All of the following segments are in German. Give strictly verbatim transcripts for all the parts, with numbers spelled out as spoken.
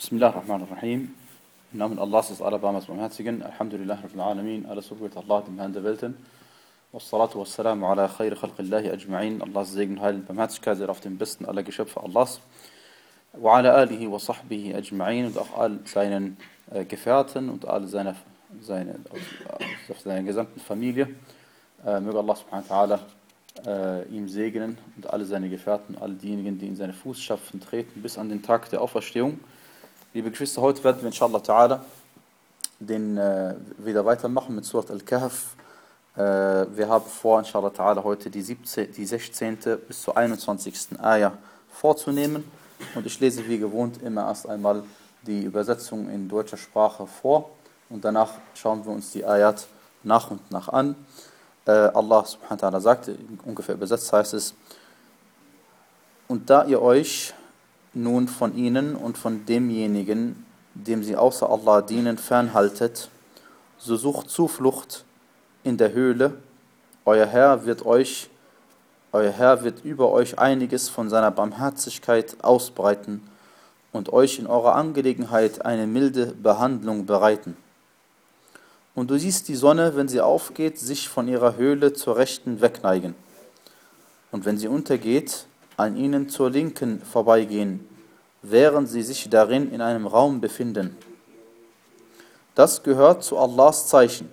Bismillahirrahmanirrahim. Im Namen Allahs ist allerbarmers barmherzigen. Alhamdulillah Rabbil Alamin. Alles Lob gilt Allah, dem Herrn der Welten. Wassalatu wassalamu ala khayri khalqillahi ajma'in. Allahs Segen, Heil und Barmherzigkeit sei auf den besten aller Geschöpfe Allahs. Wa ala alihi wa sahbihi ajma'in. Und auch all seinen äh, Gefährten und all seiner seine, auf, auf seiner gesamten Familie. Äh, möge Allah subhanahu wa ta'ala äh, ihm segnen und alle seine Gefährten, alle diejenigen, die in seine Fußstapfen treten, bis an den Tag der Auferstehung. Liebe Geschwister, heute werden wir inshallah ta'ala den äh, wieder weitermachen mit Surat Al-Kahf. Äh, wir haben vor, inshallah ta'ala, heute die, siebzehnte, die sechzehnte bis zur einundzwanzigste Ayah vorzunehmen. Und ich lese wie gewohnt immer erst einmal die Übersetzung in deutscher Sprache vor und danach schauen wir uns die Ayat nach und nach an. Äh, Allah subhanahu wa ta'ala sagte, ungefähr übersetzt heißt es: Und da ihr euch nun von ihnen und von demjenigen, dem sie außer Allah dienen, fernhaltet, so sucht Zuflucht in der Höhle. Euer Herr wird euch, euer Herr wird über euch einiges von seiner Barmherzigkeit ausbreiten und euch in eurer Angelegenheit eine milde Behandlung bereiten. Und du siehst die Sonne, wenn sie aufgeht, sich von ihrer Höhle zur Rechten wegneigen. Und wenn sie untergeht, an ihnen zur Linken vorbeigehen, während sie sich darin in einem Raum befinden. Das gehört zu Allahs Zeichen.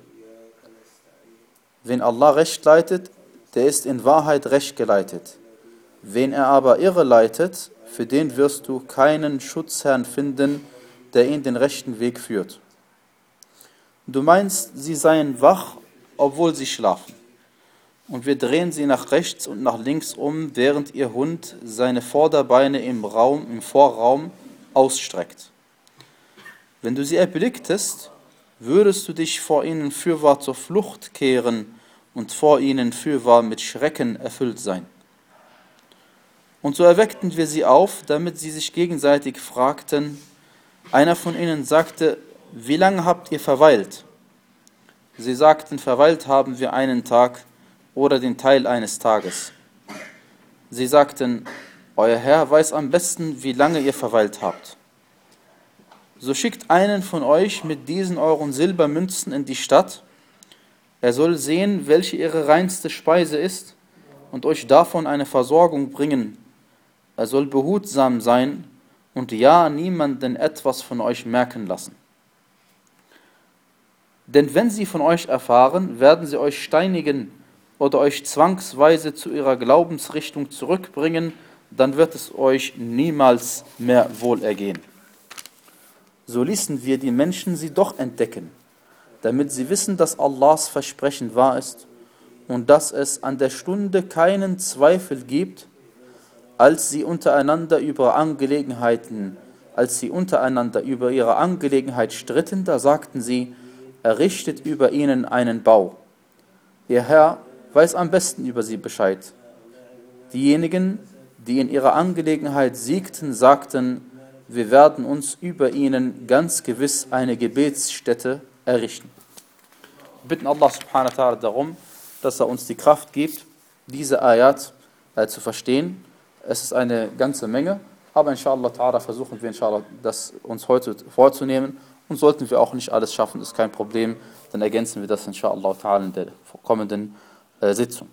Wen Allah recht leitet, der ist in Wahrheit recht geleitet. Wen er aber irre leitet, für den wirst du keinen Schutzherrn finden, der ihn den rechten Weg führt. Du meinst, sie seien wach, obwohl sie schlafen. Und wir drehen sie nach rechts und nach links um, während ihr Hund seine Vorderbeine im Raum, im Vorraum ausstreckt. Wenn du sie erblicktest, würdest du dich vor ihnen fürwahr zur Flucht kehren und vor ihnen fürwahr mit Schrecken erfüllt sein. Und so erweckten wir sie auf, damit sie sich gegenseitig fragten. Einer von ihnen sagte: Wie lange habt ihr verweilt? Sie sagten: Verweilt haben wir einen Tag oder den Teil eines Tages. Sie sagten: Euer Herr weiß am besten, wie lange ihr verweilt habt. So schickt einen von euch mit diesen euren Silbermünzen in die Stadt. Er soll sehen, welche ihre reinste Speise ist und euch davon eine Versorgung bringen. Er soll behutsam sein und ja niemanden etwas von euch merken lassen. Denn wenn sie von euch erfahren, werden sie euch steinigen oder euch zwangsweise zu ihrer Glaubensrichtung zurückbringen, dann wird es euch niemals mehr wohlergehen. So ließen wir die Menschen sie doch entdecken, damit sie wissen, dass Allahs Versprechen wahr ist und dass es an der Stunde keinen Zweifel gibt, als sie untereinander über Angelegenheiten, als sie untereinander über ihre Angelegenheit stritten, da sagten sie: Errichtet über ihnen einen Bau. Ihr Herr weiß am besten über sie Bescheid. Diejenigen, die in ihrer Angelegenheit siegten, sagten: Wir werden uns über ihnen ganz gewiss eine Gebetsstätte errichten. Wir bitten Allah subhanahu wa ta'ala darum, dass er uns die Kraft gibt, diese Ayat äh, zu verstehen. Es ist eine ganze Menge, aber inshallah ta'ala versuchen wir inshallah das uns heute vorzunehmen. Und sollten wir auch nicht alles schaffen, ist kein Problem, dann ergänzen wir das inshallah ta'ala in der kommenden äh, Sitzung.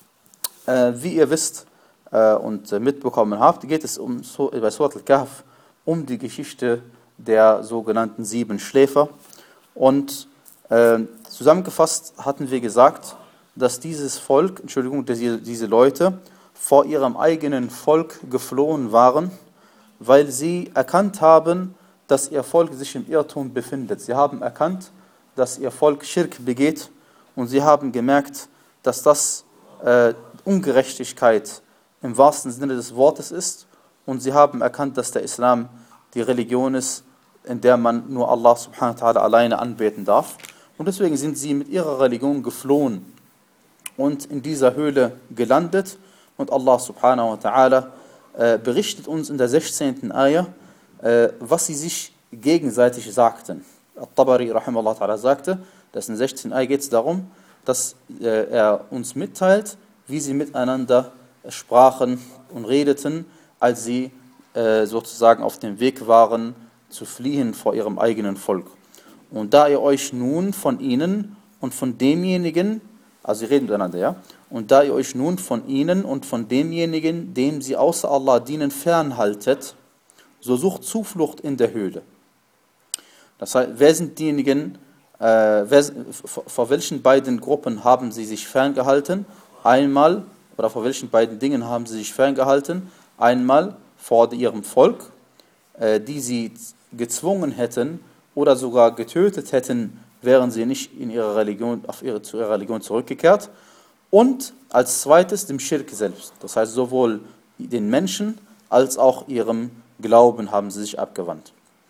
Äh, wie ihr wisst äh, und äh, mitbekommen habt, geht es um, so, bei Surat Al-Kahf um die Geschichte der sogenannten sieben Schläfer. Und äh, zusammengefasst hatten wir gesagt, dass dieses Volk, Entschuldigung, diese, diese Leute vor ihrem eigenen Volk geflohen waren, weil sie erkannt haben, dass ihr Volk sich im Irrtum befindet. Sie haben erkannt, dass ihr Volk Schirk begeht und sie haben gemerkt, dass das äh, Ungerechtigkeit im wahrsten Sinne des Wortes ist und sie haben erkannt, dass der Islam die Religion ist, in der man nur Allah subhanahu wa ta'ala alleine anbeten darf. Und deswegen sind sie mit ihrer Religion geflohen und in dieser Höhle gelandet. Und Allah subhanahu wa ta'ala äh, berichtet uns in der sechzehnten Ayah, äh, was sie sich gegenseitig sagten. At-Tabari rahimahullah ta'ala sagte, dass in der sechzehnten Ayah geht es darum, dass äh, er uns mitteilt, wie sie miteinander sprachen und redeten, als sie äh, sozusagen auf dem Weg waren zu fliehen vor ihrem eigenen Volk. Und da ihr euch nun von ihnen und von demjenigen, also sie reden miteinander, ja, und da ihr euch nun von ihnen und von demjenigen, dem sie außer Allah dienen, fernhaltet, so sucht Zuflucht in der Höhle. Das heißt, wer sind diejenigen, äh, wer, vor welchen beiden Gruppen haben sie sich ferngehalten? Einmal, oder vor welchen beiden Dingen haben sie sich ferngehalten? Einmal vor ihrem Volk, äh, die sie gezwungen hätten oder sogar getötet hätten, wären sie nicht in ihre Religion, auf ihre, zu ihrer Religion zurückgekehrt. Und als zweites dem Schirk selbst. Das heißt, sowohl den Menschen als auch ihrem Glauben haben sie sich abgewandt.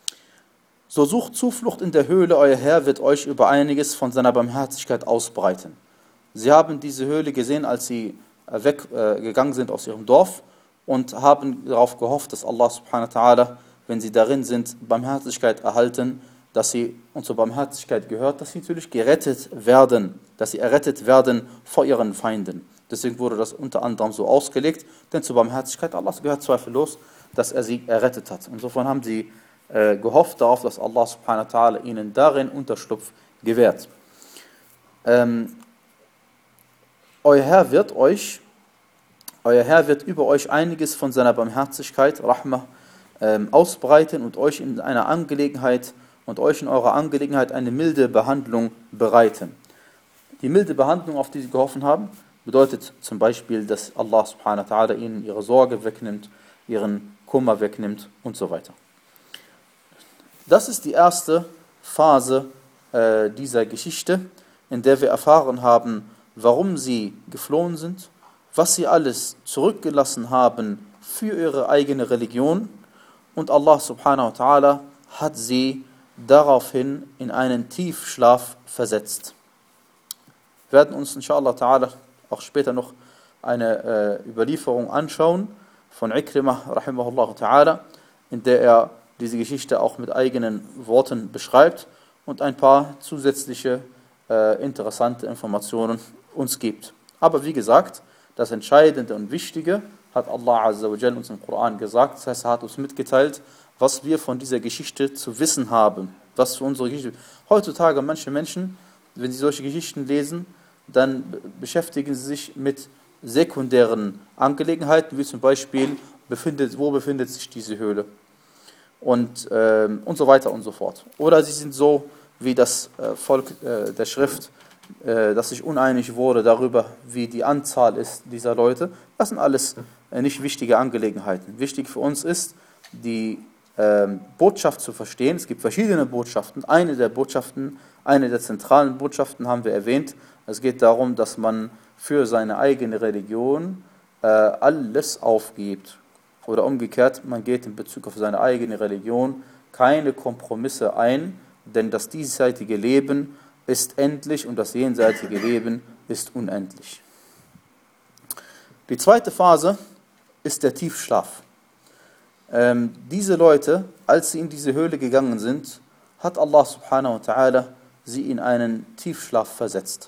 So sucht Zuflucht in der Höhle, euer Herr wird euch über einiges von seiner Barmherzigkeit ausbreiten. Sie haben diese Höhle gesehen, als sie weggegangen äh, sind aus ihrem Dorf und haben darauf gehofft, dass Allah subhanahu wa ta'ala, wenn sie darin sind, Barmherzigkeit erhalten, dass sie und zur Barmherzigkeit gehört, dass sie natürlich gerettet werden, dass sie errettet werden vor ihren Feinden. Deswegen wurde das unter anderem so ausgelegt, denn zur Barmherzigkeit Allahs gehört zweifellos, dass er sie errettet hat. Insofern haben sie äh, gehofft darauf, dass Allah subhanahu wa ta'ala ihnen darin Unterschlupf gewährt. Ähm, euer Herr wird euch, euer Herr wird über euch einiges von seiner Barmherzigkeit, Rahmah, ähm, ausbreiten und euch in einer Angelegenheit und euch in eurer Angelegenheit eine milde Behandlung bereiten. Die milde Behandlung, auf die sie gehofft haben, bedeutet zum Beispiel, dass Allah subhanahu wa ta'ala ihnen ihre Sorge wegnimmt, ihren Kummer wegnimmt und so weiter. Das ist die erste Phase äh, dieser Geschichte, in der wir erfahren haben, warum sie geflohen sind, was sie alles zurückgelassen haben für ihre eigene Religion, und Allah subhanahu wa ta'ala hat sie daraufhin in einen Tiefschlaf versetzt. Wir werden uns inshallah ta'ala auch später noch eine äh, Überlieferung anschauen von Ikrimah rahimahullah ta'ala, in der er diese Geschichte auch mit eigenen Worten beschreibt und ein paar zusätzliche äh, interessante Informationen uns gibt. Aber wie gesagt, das Entscheidende und Wichtige hat Allah azza wa jalla uns im Koran gesagt. Das heißt, er hat uns mitgeteilt, was wir von dieser Geschichte zu wissen haben, was für unsere Geschichte. Heutzutage manche Menschen, wenn sie solche Geschichten lesen, dann beschäftigen sie sich mit sekundären Angelegenheiten, wie zum Beispiel, befindet, wo befindet sich diese Höhle und, äh, und so weiter und so fort. Oder sie sind so wie das äh, Volk äh, der Schrift, äh, das sich uneinig wurde darüber, wie die Anzahl ist dieser Leute. Das sind alles äh, nicht wichtige Angelegenheiten. Wichtig für uns ist, die äh, Botschaft zu verstehen. Es gibt verschiedene Botschaften. Eine der Botschaften, eine der zentralen Botschaften haben wir erwähnt. Es geht darum, dass man für seine eigene Religion äh, alles aufgibt. Oder umgekehrt, man geht in Bezug auf seine eigene Religion keine Kompromisse ein, denn das diesseitige Leben ist endlich und das jenseitige Leben ist unendlich. Die zweite Phase ist der Tiefschlaf. Ähm, diese Leute, als sie in diese Höhle gegangen sind, hat Allah subhanahu wa ta'ala sie in einen Tiefschlaf versetzt.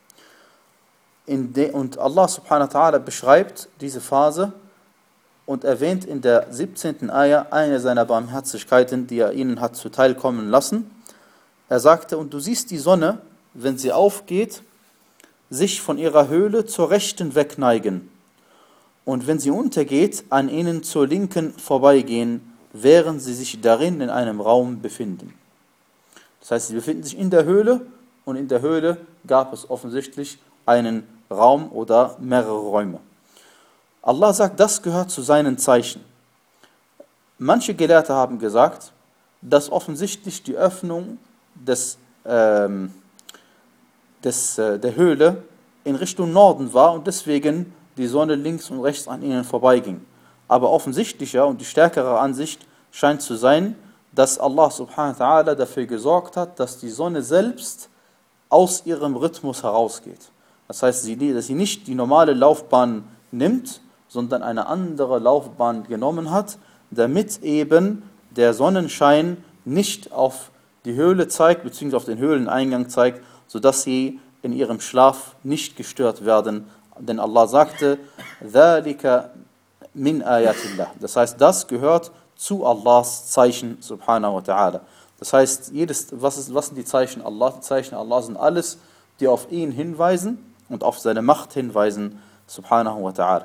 In de, und Allah subhanahu wa ta'ala beschreibt diese Phase und erwähnt in der siebzehnten Ayah eine seiner Barmherzigkeiten, die er ihnen hat zuteilkommen lassen. Er sagte, und du siehst die Sonne, wenn sie aufgeht, sich von ihrer Höhle zur Rechten wegneigen. Und wenn sie untergeht, an ihnen zur Linken vorbeigehen, während sie sich darin in einem Raum befinden. Das heißt, sie befinden sich in der Höhle und in der Höhle gab es offensichtlich einen Raum oder mehrere Räume. Allah sagt, das gehört zu seinen Zeichen. Manche Gelehrte haben gesagt, dass offensichtlich die Öffnung des, ähm, des, äh, der Höhle in Richtung Norden war und deswegen die Sonne links und rechts an ihnen vorbeiging. Aber offensichtlicher und die stärkere Ansicht scheint zu sein, dass Allah subhanahu wa ta'ala dafür gesorgt hat, dass die Sonne selbst aus ihrem Rhythmus herausgeht. Das heißt, dass sie nicht die normale Laufbahn nimmt, sondern eine andere Laufbahn genommen hat, damit eben der Sonnenschein nicht auf die Höhle zeigt, beziehungsweise auf den Höhleneingang zeigt, sodass sie in ihrem Schlaf nicht gestört werden. Denn Allah sagte, ذَلِكَ مِنْ آيَاتِ اللَّهِ. Das heißt, das gehört zu Allahs Zeichen, subhanahu wa ta'ala. Das heißt, jedes, was, ist, was sind die Zeichen Allah? Die Zeichen Allah sind alles, die auf ihn hinweisen und auf seine Macht hinweisen, subhanahu wa ta'ala.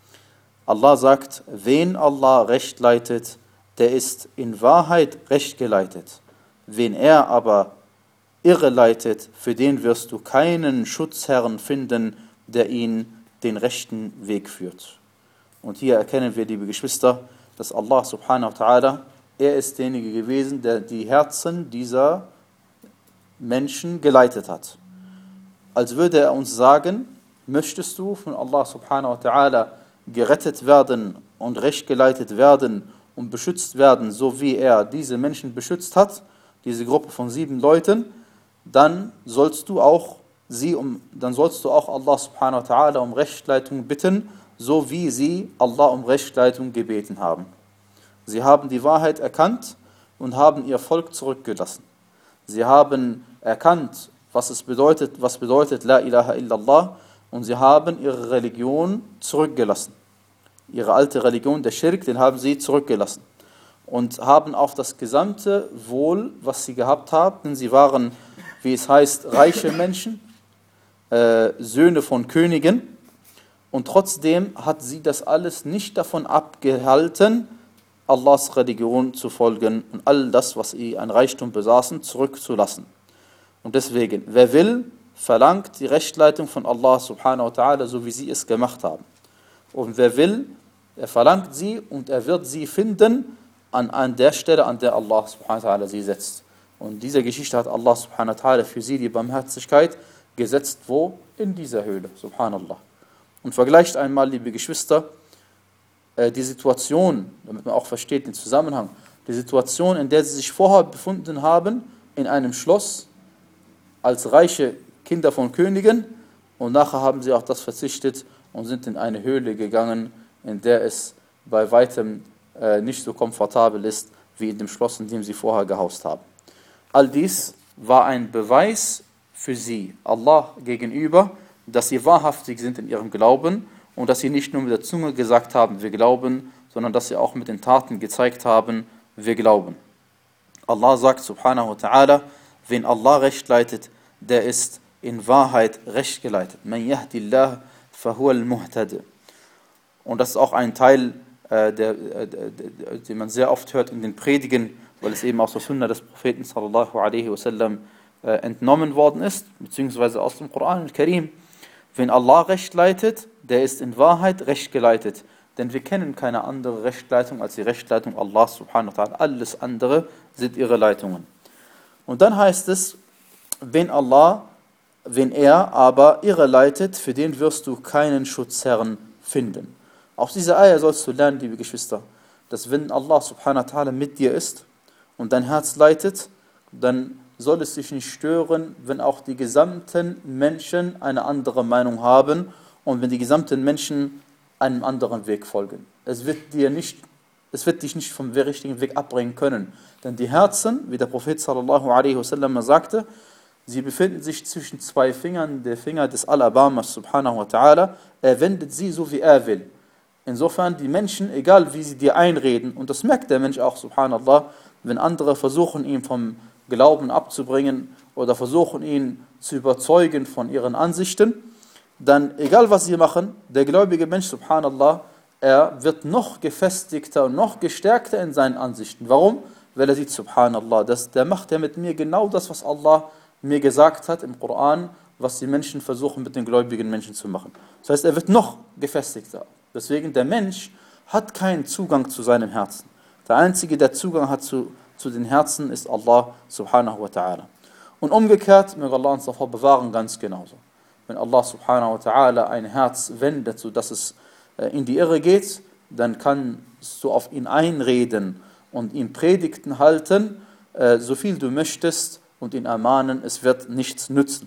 Allah sagt, wen Allah recht leitet, der ist in Wahrheit recht geleitet. Wen er aber irre leitet, für den wirst du keinen Schutzherrn finden, der ihn den rechten Weg führt. Und hier erkennen wir, liebe Geschwister, dass Allah subhanahu wa ta'ala, er ist derjenige gewesen, der die Herzen dieser Menschen geleitet hat. Als würde er uns sagen, möchtest du von Allah subhanahu wa ta'ala gerettet werden und recht geleitet werden und beschützt werden, so wie er diese Menschen beschützt hat, diese Gruppe von sieben Leuten, dann sollst du auch sie um, dann sollst du auch Allah subhanahu wa ta'ala um Rechtleitung bitten, so wie sie Allah um Rechtleitung gebeten haben. Sie haben die Wahrheit erkannt und haben ihr Volk zurückgelassen. Sie haben erkannt, was es bedeutet, was bedeutet La ilaha illallah, und sie haben ihre Religion zurückgelassen. Ihre alte Religion, der Schirk, den haben sie zurückgelassen. Und haben auf das gesamte Wohl, was sie gehabt haben, denn sie waren, wie es heißt, reiche Menschen, äh, Söhne von Königen, und trotzdem hat sie das alles nicht davon abgehalten, Allahs Religion zu folgen und all das, was sie an Reichtum besaßen, zurückzulassen. Und deswegen, wer will, verlangt die Rechtleitung von Allah subhanahu wa ta'ala, so wie sie es gemacht haben. Und wer will, er verlangt sie und er wird sie finden an, an der Stelle, an der Allah subhanahu wa ta'ala sie setzt. Und in dieser Geschichte hat Allah subhanahu wa ta'ala für sie die Barmherzigkeit gesetzt, wo? In dieser Höhle, subhanallah. Und vergleicht einmal, liebe Geschwister, die Situation, damit man auch versteht den Zusammenhang, die Situation, in der sie sich vorher befunden haben, in einem Schloss, als reiche Kinder von Königen, und nachher haben sie auch das verzichtet und sind in eine Höhle gegangen, in der es bei weitem äh, nicht so komfortabel ist, wie in dem Schloss, in dem sie vorher gehaust haben. All dies war ein Beweis für sie, Allah gegenüber, dass sie wahrhaftig sind in ihrem Glauben und dass sie nicht nur mit der Zunge gesagt haben, wir glauben, sondern dass sie auch mit den Taten gezeigt haben, wir glauben. Allah sagt subhanahu wa ta'ala, wen Allah recht leitet, der ist in Wahrheit recht geleitet. Man yahdillah fahuwa al-muhtadi. Und das ist auch ein Teil, äh, der, äh, der, den man sehr oft hört in den Predigen, weil es eben aus der Sunna des Propheten sallallahu alaihi wasallam äh, entnommen worden ist, beziehungsweise aus dem Koran al-Karim. Wen Allah recht leitet, der ist in Wahrheit recht geleitet. Denn wir kennen keine andere Rechtleitung als die Rechtleitung Allah subhanahu wa ta'ala. Alles andere sind ihre Leitungen. Und dann heißt es, wenn Allah, wenn er aber irre leitet, für den wirst du keinen Schutzherrn finden. Aus dieser Eier sollst du lernen, liebe Geschwister, dass wenn Allah subhanahu wa ta'ala mit dir ist und dein Herz leitet, dann soll es dich nicht stören, wenn auch die gesamten Menschen eine andere Meinung haben und wenn die gesamten Menschen einem anderen Weg folgen. Es wird dir nicht, es wird dich nicht vom richtigen Weg abbringen können. Denn die Herzen, wie der Prophet sallallahu alaihi wasallam sagte, sie befinden sich zwischen zwei Fingern, der Finger des Al-Abamas subhanahu wa ta'ala. Er wendet sie so, wie er will. Insofern, die Menschen, egal wie sie dir einreden, und das merkt der Mensch auch, subhanallah, wenn andere versuchen, ihn vom Glauben abzubringen oder versuchen, ihn zu überzeugen von ihren Ansichten, dann, egal was sie machen, der gläubige Mensch, subhanallah, er wird noch gefestigter und noch gestärkter in seinen Ansichten. Warum? Weil er sieht, subhanallah, das, der macht ja mit mir genau das, was Allah mir gesagt hat im Koran, was die Menschen versuchen, mit den gläubigen Menschen zu machen. Das heißt, er wird noch gefestigter. Deswegen, der Mensch hat keinen Zugang zu seinem Herzen. Der Einzige, der Zugang hat zu, zu den Herzen, ist Allah subhanahu wa ta'ala. Und umgekehrt, möge Allah uns davor bewahren, ganz genauso. Wenn Allah subhanahu wa ta'ala ein Herz wendet, sodass es in die Irre geht, dann kannst du auf ihn einreden und ihm Predigten halten, so viel du möchtest, und ihn ermahnen, es wird nichts nützen.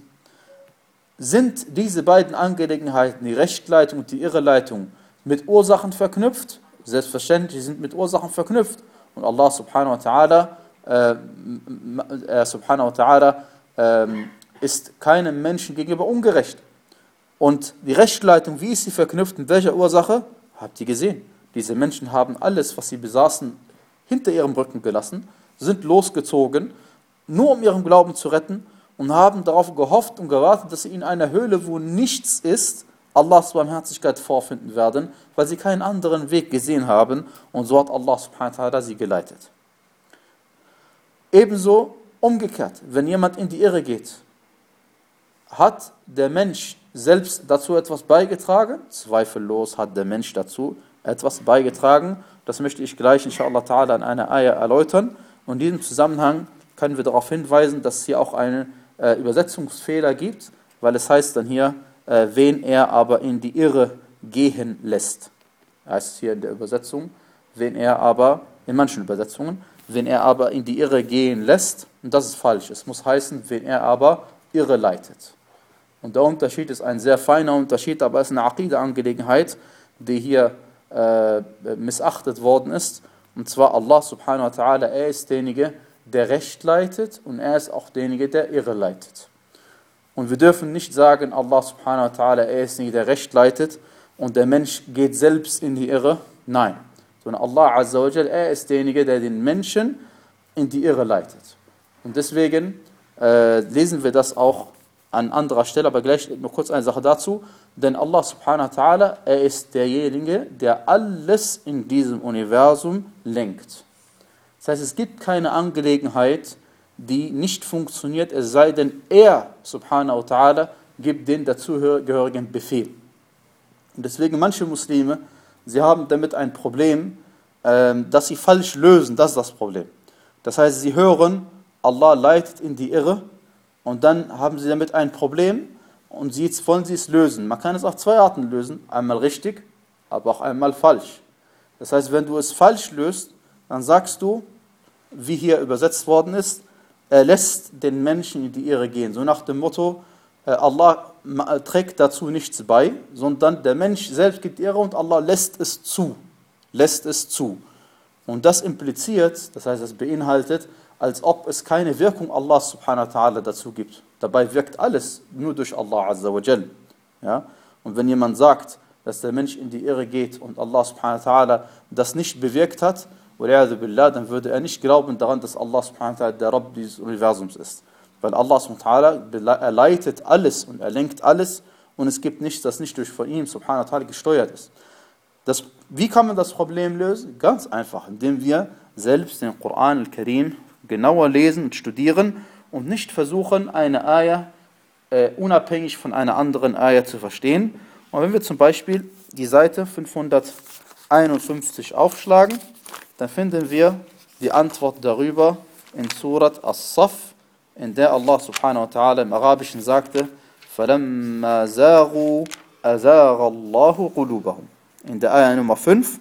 Sind diese beiden Angelegenheiten, die Rechtleitung und die Irreleitung, mit Ursachen verknüpft? Selbstverständlich sind mit Ursachen verknüpft. Und Allah subhanahu wa ta'ala äh, äh, subhanahu wa ta'ala äh, ist keinem Menschen gegenüber ungerecht. Und die Rechtleitung, wie ist sie verknüpft, mit welcher Ursache? Habt ihr gesehen? Diese Menschen haben alles, was sie besaßen, hinter ihrem Rücken gelassen, sind losgezogen, nur um ihren Glauben zu retten und haben darauf gehofft und gewartet, dass sie in einer Höhle, wo nichts ist, Allahs Barmherzigkeit vorfinden werden, weil sie keinen anderen Weg gesehen haben und so hat Allah subhanahu wa ta'ala sie geleitet. Ebenso umgekehrt, wenn jemand in die Irre geht, hat der Mensch selbst dazu etwas beigetragen? Zweifellos hat der Mensch dazu etwas beigetragen. Das möchte ich gleich inshallah ta'ala in einer Ayah erläutern. Und in diesem Zusammenhang können wir darauf hinweisen, dass es hier auch einen äh, Übersetzungsfehler gibt, weil es heißt dann hier, äh, wen er aber in die Irre gehen lässt. Heißt hier in der Übersetzung, wen er aber, in manchen Übersetzungen, wen er aber in die Irre gehen lässt. Und das ist falsch. Es muss heißen, wen er aber irre leitet. Und der Unterschied ist ein sehr feiner Unterschied, aber es ist eine Aqida-Angelegenheit, die hier äh, missachtet worden ist. Und zwar Allah subhanahu wa ta'ala, er ist derjenige, der Recht leitet und er ist auch derjenige, der Irre leitet. Und wir dürfen nicht sagen, Allah subhanahu wa ta'ala, er ist derjenige, der Recht leitet und der Mensch geht selbst in die Irre. Nein, sondern Allah azza wa jal, er ist derjenige, der den Menschen in die Irre leitet. Und deswegen äh, lesen wir das auch an anderer Stelle, aber gleich nur kurz eine Sache dazu, denn Allah subhanahu wa ta'ala, er ist derjenige, der alles in diesem Universum lenkt. Das heißt, es gibt keine Angelegenheit, die nicht funktioniert, es sei denn, er subhanahu wa ta'ala gibt den dazugehörigen Befehl. Und deswegen manche Muslime, sie haben damit ein Problem, dass sie falsch lösen, das ist das Problem. Das heißt, sie hören, Allah leitet in die Irre, und dann haben sie damit ein Problem und sie, jetzt wollen sie es lösen. Man kann es auf zwei Arten lösen. Einmal richtig, aber auch einmal falsch. Das heißt, wenn du es falsch löst, dann sagst du, wie hier übersetzt worden ist, er lässt den Menschen in die Irre gehen. So nach dem Motto, Allah trägt dazu nichts bei, sondern der Mensch selbst geht Irre und Allah lässt es zu. Lässt es zu. Und das impliziert, das heißt, es beinhaltet, als ob es keine Wirkung Allah subhanahu wa ta'ala dazu gibt. Dabei wirkt alles nur durch Allah azza wa jal. Ja? Und wenn jemand sagt, dass der Mensch in die Irre geht und Allah subhanahu wa ta'ala das nicht bewirkt hat, dann würde er nicht glauben daran, dass Allah subhanahu wa ta'ala der Rabb dieses Universums ist. Weil Allah subhanahu wa ta'ala, er leitet alles und er lenkt alles und es gibt nichts, das nicht durch von ihm subhanahu wa ta'ala gesteuert ist. Das, wie kann man das Problem lösen? Ganz einfach, indem wir selbst den Koran al-Karim genauer lesen und studieren und nicht versuchen, eine Ayah äh, unabhängig von einer anderen Ayah zu verstehen. Und wenn wir zum Beispiel die Seite fünfhunderteinundfünfzig aufschlagen, dann finden wir die Antwort darüber in Surat As-Saff, in der Allah subhanahu wa ta'ala im Arabischen sagte, فَلَمَّا زَاغُوا أَزَاغَ اللَّهُ قُلُوبَهُم. In der Ayah Nummer fünf,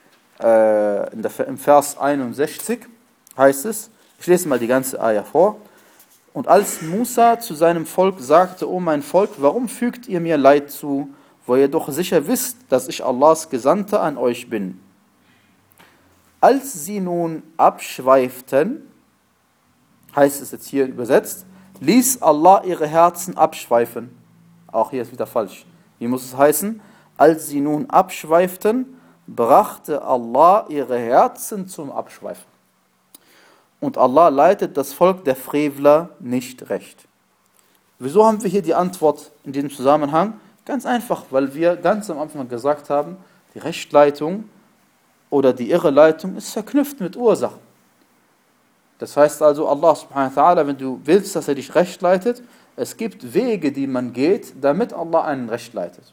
äh, in der, im Vers einundsechzig, heißt es, ich lese mal die ganze Ayah vor. Und als Musa zu seinem Volk sagte, O mein Volk, warum fügt ihr mir Leid zu, wo ihr doch sicher wisst, dass ich Allahs Gesandter an euch bin? Als sie nun abschweiften, heißt es jetzt hier übersetzt, ließ Allah ihre Herzen abschweifen. Auch hier ist wieder falsch. Wie muss es heißen? Als sie nun abschweiften, brachte Allah ihre Herzen zum Abschweifen. Und Allah leitet das Volk der Frevler nicht recht. Wieso haben wir hier die Antwort in diesem Zusammenhang? Ganz einfach, weil wir ganz am Anfang gesagt haben, die Rechtleitung oder die Irreleitung ist verknüpft mit Ursachen. Das heißt also, Allah subhanahu wa ta'ala, wenn du willst, dass er dich recht leitet, es gibt Wege, die man geht, damit Allah einen recht leitet.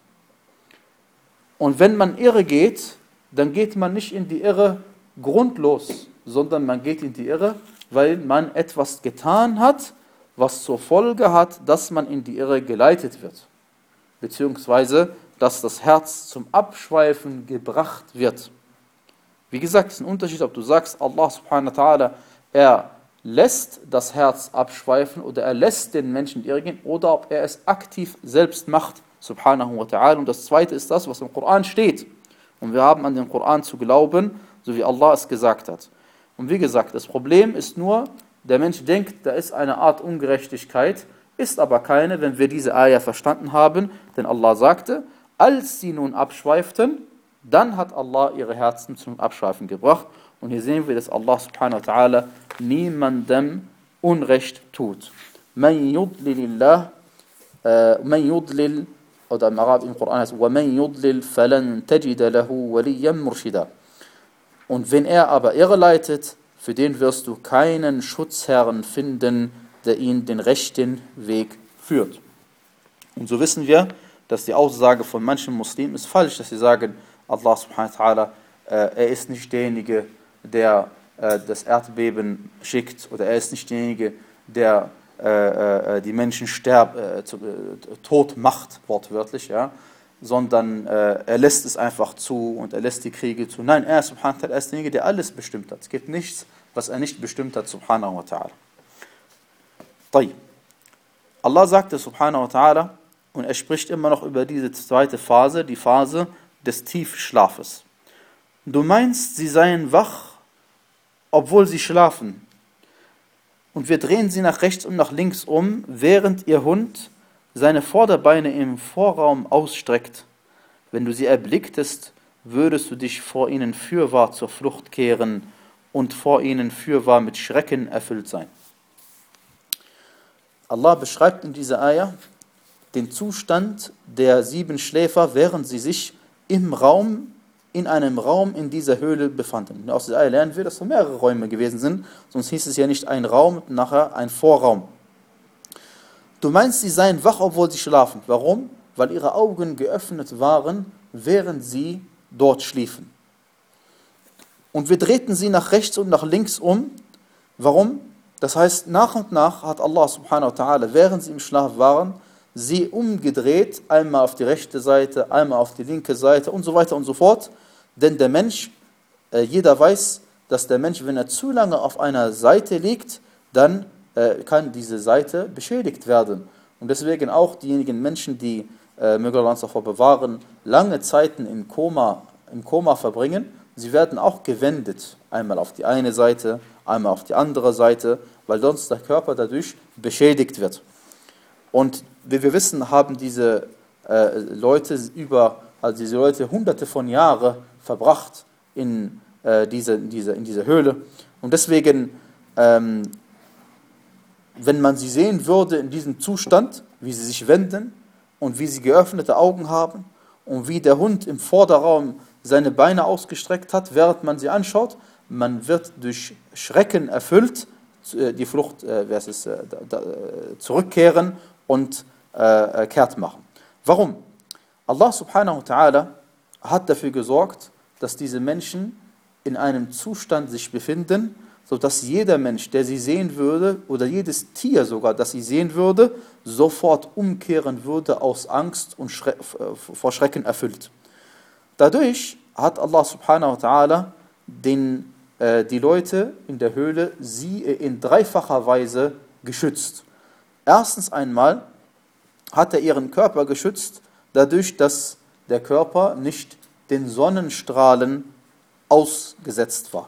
Und wenn man irre geht, dann geht man nicht in die Irre grundlos, sondern man geht in die Irre, weil man etwas getan hat, was zur Folge hat, dass man in die Irre geleitet wird. Beziehungsweise, dass das Herz zum Abschweifen gebracht wird. Wie gesagt, es ist ein Unterschied, ob du sagst, Allah subhanahu wa ta'ala, er lässt das Herz abschweifen oder er lässt den Menschen in die Irre gehen oder ob er es aktiv selbst macht, subhanahu wa ta'ala. Und das zweite ist das, was im Koran steht. Und wir haben an den Koran zu glauben, so wie Allah es gesagt hat. Und wie gesagt, das Problem ist nur, der Mensch denkt, da ist eine Art Ungerechtigkeit, ist aber keine, wenn wir diese Ayah verstanden haben, denn Allah sagte, als sie nun abschweiften, dann hat Allah ihre Herzen zum Abschweifen gebracht. Und hier sehen wir, dass Allah subhanahu wa ta'ala niemandem Unrecht tut. Man yudlilillah, man yudlil, oder im Arab im Koran heißt, وَمَنْ يُضْلِلْ فَلَنْ تَجِدَ لَهُ وَلِيًّا مُرْشِدًا. Und wenn er aber irreleitet, für den wirst du keinen Schutzherrn finden, der ihn den rechten Weg führt. Und so wissen wir, dass die Aussage von manchen Muslimen ist falsch, dass sie sagen, Allah subhanahu wa ta'ala, äh, er ist nicht derjenige, der äh, das Erdbeben schickt, oder er ist nicht derjenige, der äh, äh, die Menschen sterb, äh, zu, äh, tot macht, wortwörtlich, ja, sondern äh, er lässt es einfach zu und er lässt die Kriege zu. Nein, er subhanahu wa ta'ala ist derjenige, der alles bestimmt hat. Es gibt nichts, was er nicht bestimmt hat, subhanahu wa ta'ala. Allah sagte subhanahu wa ta'ala, und er spricht immer noch über diese zweite Phase, die Phase des Tiefschlafes. Du meinst, sie seien wach, obwohl sie schlafen. Und wir drehen sie nach rechts und nach links um, während ihr Hund seine Vorderbeine im Vorraum ausstreckt. Wenn du sie erblicktest, würdest du dich vor ihnen fürwahr zur Flucht kehren und vor ihnen fürwahr mit Schrecken erfüllt sein. Allah beschreibt in dieser Ayah den Zustand der sieben Schläfer, während sie sich im Raum, in einem Raum in dieser Höhle befanden. Und aus dieser Ayah lernen wir, dass es mehrere Räume gewesen sind, sonst hieß es ja nicht ein Raum, nachher ein Vorraum. Du meinst, sie seien wach, obwohl sie schlafen. Warum? Weil ihre Augen geöffnet waren, während sie dort schliefen. Und wir drehten sie nach rechts und nach links um. Warum? Das heißt, nach und nach hat Allah subhanahu wa ta'ala, während sie im Schlaf waren, sie umgedreht, einmal auf die rechte Seite, einmal auf die linke Seite und so weiter und so fort. Denn der Mensch, äh, jeder weiß, dass der Mensch, wenn er zu lange auf einer Seite liegt, dann äh, kann diese Seite beschädigt werden. Und deswegen auch diejenigen Menschen, die, äh, möge Allah uns davor bewahren, lange Zeiten im Koma, im Koma verbringen, sie werden auch gewendet, einmal auf die eine Seite, einmal auf die andere Seite, weil sonst der Körper dadurch beschädigt wird. Und wie wir wissen, haben diese äh, Leute über, also diese Leute hunderte von Jahren verbracht in, äh, diese, in, diese, in dieser Höhle. Und deswegen, ähm, wenn man sie sehen würde in diesem Zustand, wie sie sich wenden und wie sie geöffnete Augen haben und wie der Hund im Vorderraum seine Beine ausgestreckt hat, während man sie anschaut, man wird durch Schrecken erfüllt, die Flucht äh, versus, äh, da, äh, zurückkehren und äh, kehrt machen. Warum? Allah subhanahu wa ta'ala hat dafür gesorgt, dass diese Menschen in einem Zustand sich befinden, sodass jeder Mensch, der sie sehen würde, oder jedes Tier sogar, das sie sehen würde, sofort umkehren würde aus Angst und Schre- vor Schrecken erfüllt. Dadurch hat Allah subhanahu wa ta'ala den die Leute in der Höhle sie in dreifacher Weise geschützt. Erstens einmal hat er ihren Körper geschützt, dadurch, dass der Körper nicht den Sonnenstrahlen ausgesetzt war.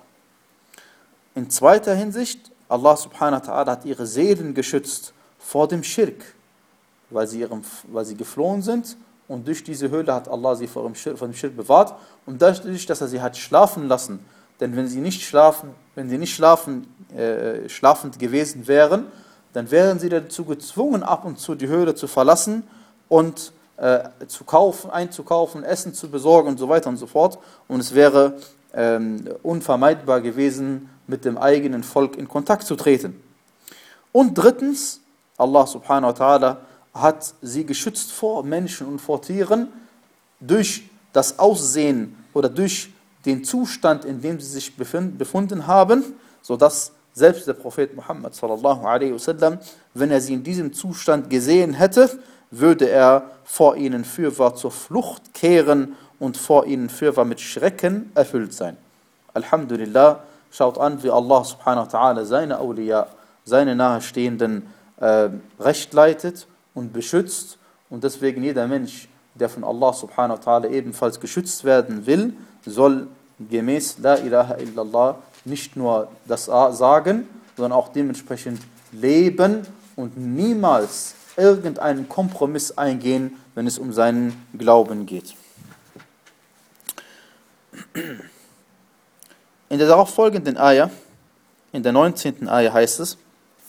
In zweiter Hinsicht, Allah subhanahu wa ta'ala hat ihre Seelen geschützt vor dem Schirk, weil sie, ihrem, weil sie geflohen sind, und durch diese Höhle hat Allah sie vor dem Schirk, vor dem Schirk bewahrt, und dadurch, dass er sie hat schlafen lassen. Denn wenn sie nicht schlafen, wenn sie nicht schlafen, äh, schlafend gewesen wären, dann wären sie dazu gezwungen, ab und zu die Höhle zu verlassen und äh, zu kaufen, einzukaufen, Essen zu besorgen und so weiter und so fort. Und es wäre ähm, unvermeidbar gewesen, mit dem eigenen Volk in Kontakt zu treten. Und drittens, Allah subhanahu wa ta'ala hat sie geschützt vor Menschen und vor Tieren durch das Aussehen oder durch den Zustand, in dem sie sich befunden haben, sodass selbst der Prophet Muhammad sallallahu alaihi wasallam, wenn er sie in diesem Zustand gesehen hätte, würde er vor ihnen fürwahr zur Flucht kehren und vor ihnen fürwahr mit Schrecken erfüllt sein. Alhamdulillah, schaut an, wie Allah subhanahu wa ta'ala seine Awliya, seine Nahestehenden äh, recht leitet und beschützt, und deswegen jeder Mensch, der von Allah subhanahu wa ta'ala ebenfalls geschützt werden will, soll gemäß La ilaha illallah nicht nur das sagen, sondern auch dementsprechend leben und niemals irgendeinen Kompromiss eingehen, wenn es um seinen Glauben geht. In der darauf folgenden Ayah, in der neunzehnten Ayah heißt es,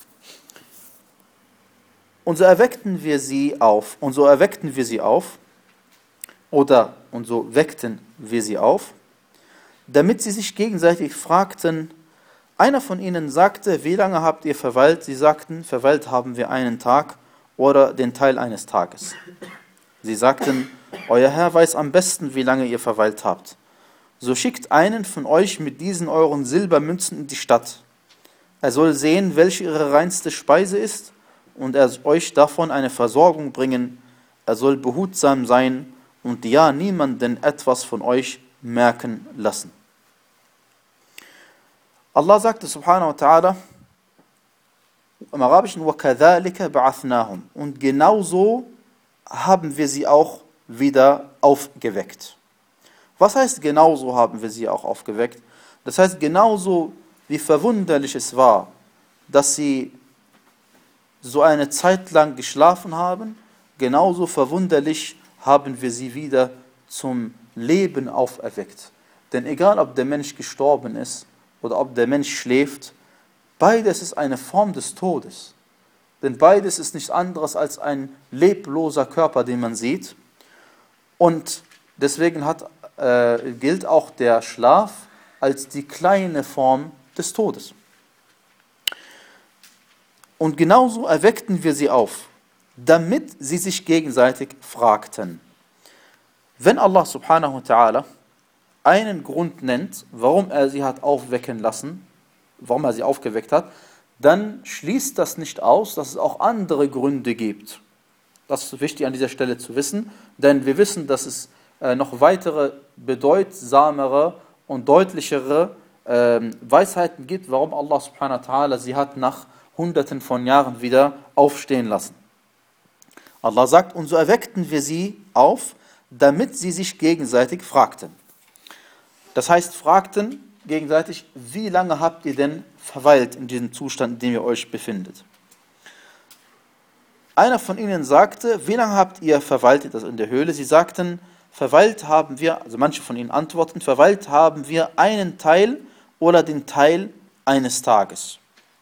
und so erweckten wir sie auf, und so erweckten wir sie auf, oder und so weckten wir sie auf, damit sie sich gegenseitig fragten. Einer von ihnen sagte, wie lange habt ihr verweilt? Sie sagten, verweilt haben wir einen Tag oder den Teil eines Tages. Sie sagten, euer Herr weiß am besten, wie lange ihr verweilt habt. So schickt einen von euch mit diesen euren Silbermünzen in die Stadt. Er soll sehen, welche ihre reinste Speise ist, und er euch davon eine Versorgung bringen. Er soll behutsam sein und ja niemanden etwas von euch merken lassen. Allah sagte subhanahu wa ta'ala im Arabischen وَكَذَلِكَ بَعَثْنَاهُمْ, und genauso haben wir sie auch wieder aufgeweckt. Was heißt genauso haben wir sie auch aufgeweckt? Das heißt genauso wie verwunderlich es war, dass sie so eine Zeit lang geschlafen haben, genauso verwunderlich haben wir sie wieder zum Leben auferweckt. Denn egal ob der Mensch gestorben ist oder ob der Mensch schläft, beides ist eine Form des Todes. Denn beides ist nichts anderes als ein lebloser Körper, den man sieht. Und deswegen hat, äh, gilt auch der Schlaf als die kleine Form des Todes. Und genauso erweckten wir sie auf, damit sie sich gegenseitig fragten. Wenn Allah subhanahu wa ta'ala einen Grund nennt, warum er sie hat aufwecken lassen, warum er sie aufgeweckt hat, dann schließt das nicht aus, dass es auch andere Gründe gibt. Das ist wichtig an dieser Stelle zu wissen, denn wir wissen, dass es äh, noch weitere bedeutsamere und deutlichere äh, Weisheiten gibt, warum Allah subhanahu wa ta'ala sie hat nach Hunderten von Jahren wieder aufstehen lassen. Allah sagt, und so erweckten wir sie auf, damit sie sich gegenseitig fragten. Das heißt, fragten gegenseitig, wie lange habt ihr denn verweilt in diesem Zustand, in dem ihr euch befindet? Einer von ihnen sagte, wie lange habt ihr verweilt also in der Höhle? Sie sagten, verweilt haben wir, also manche von ihnen antworten, verweilt haben wir einen Teil oder den Teil eines Tages.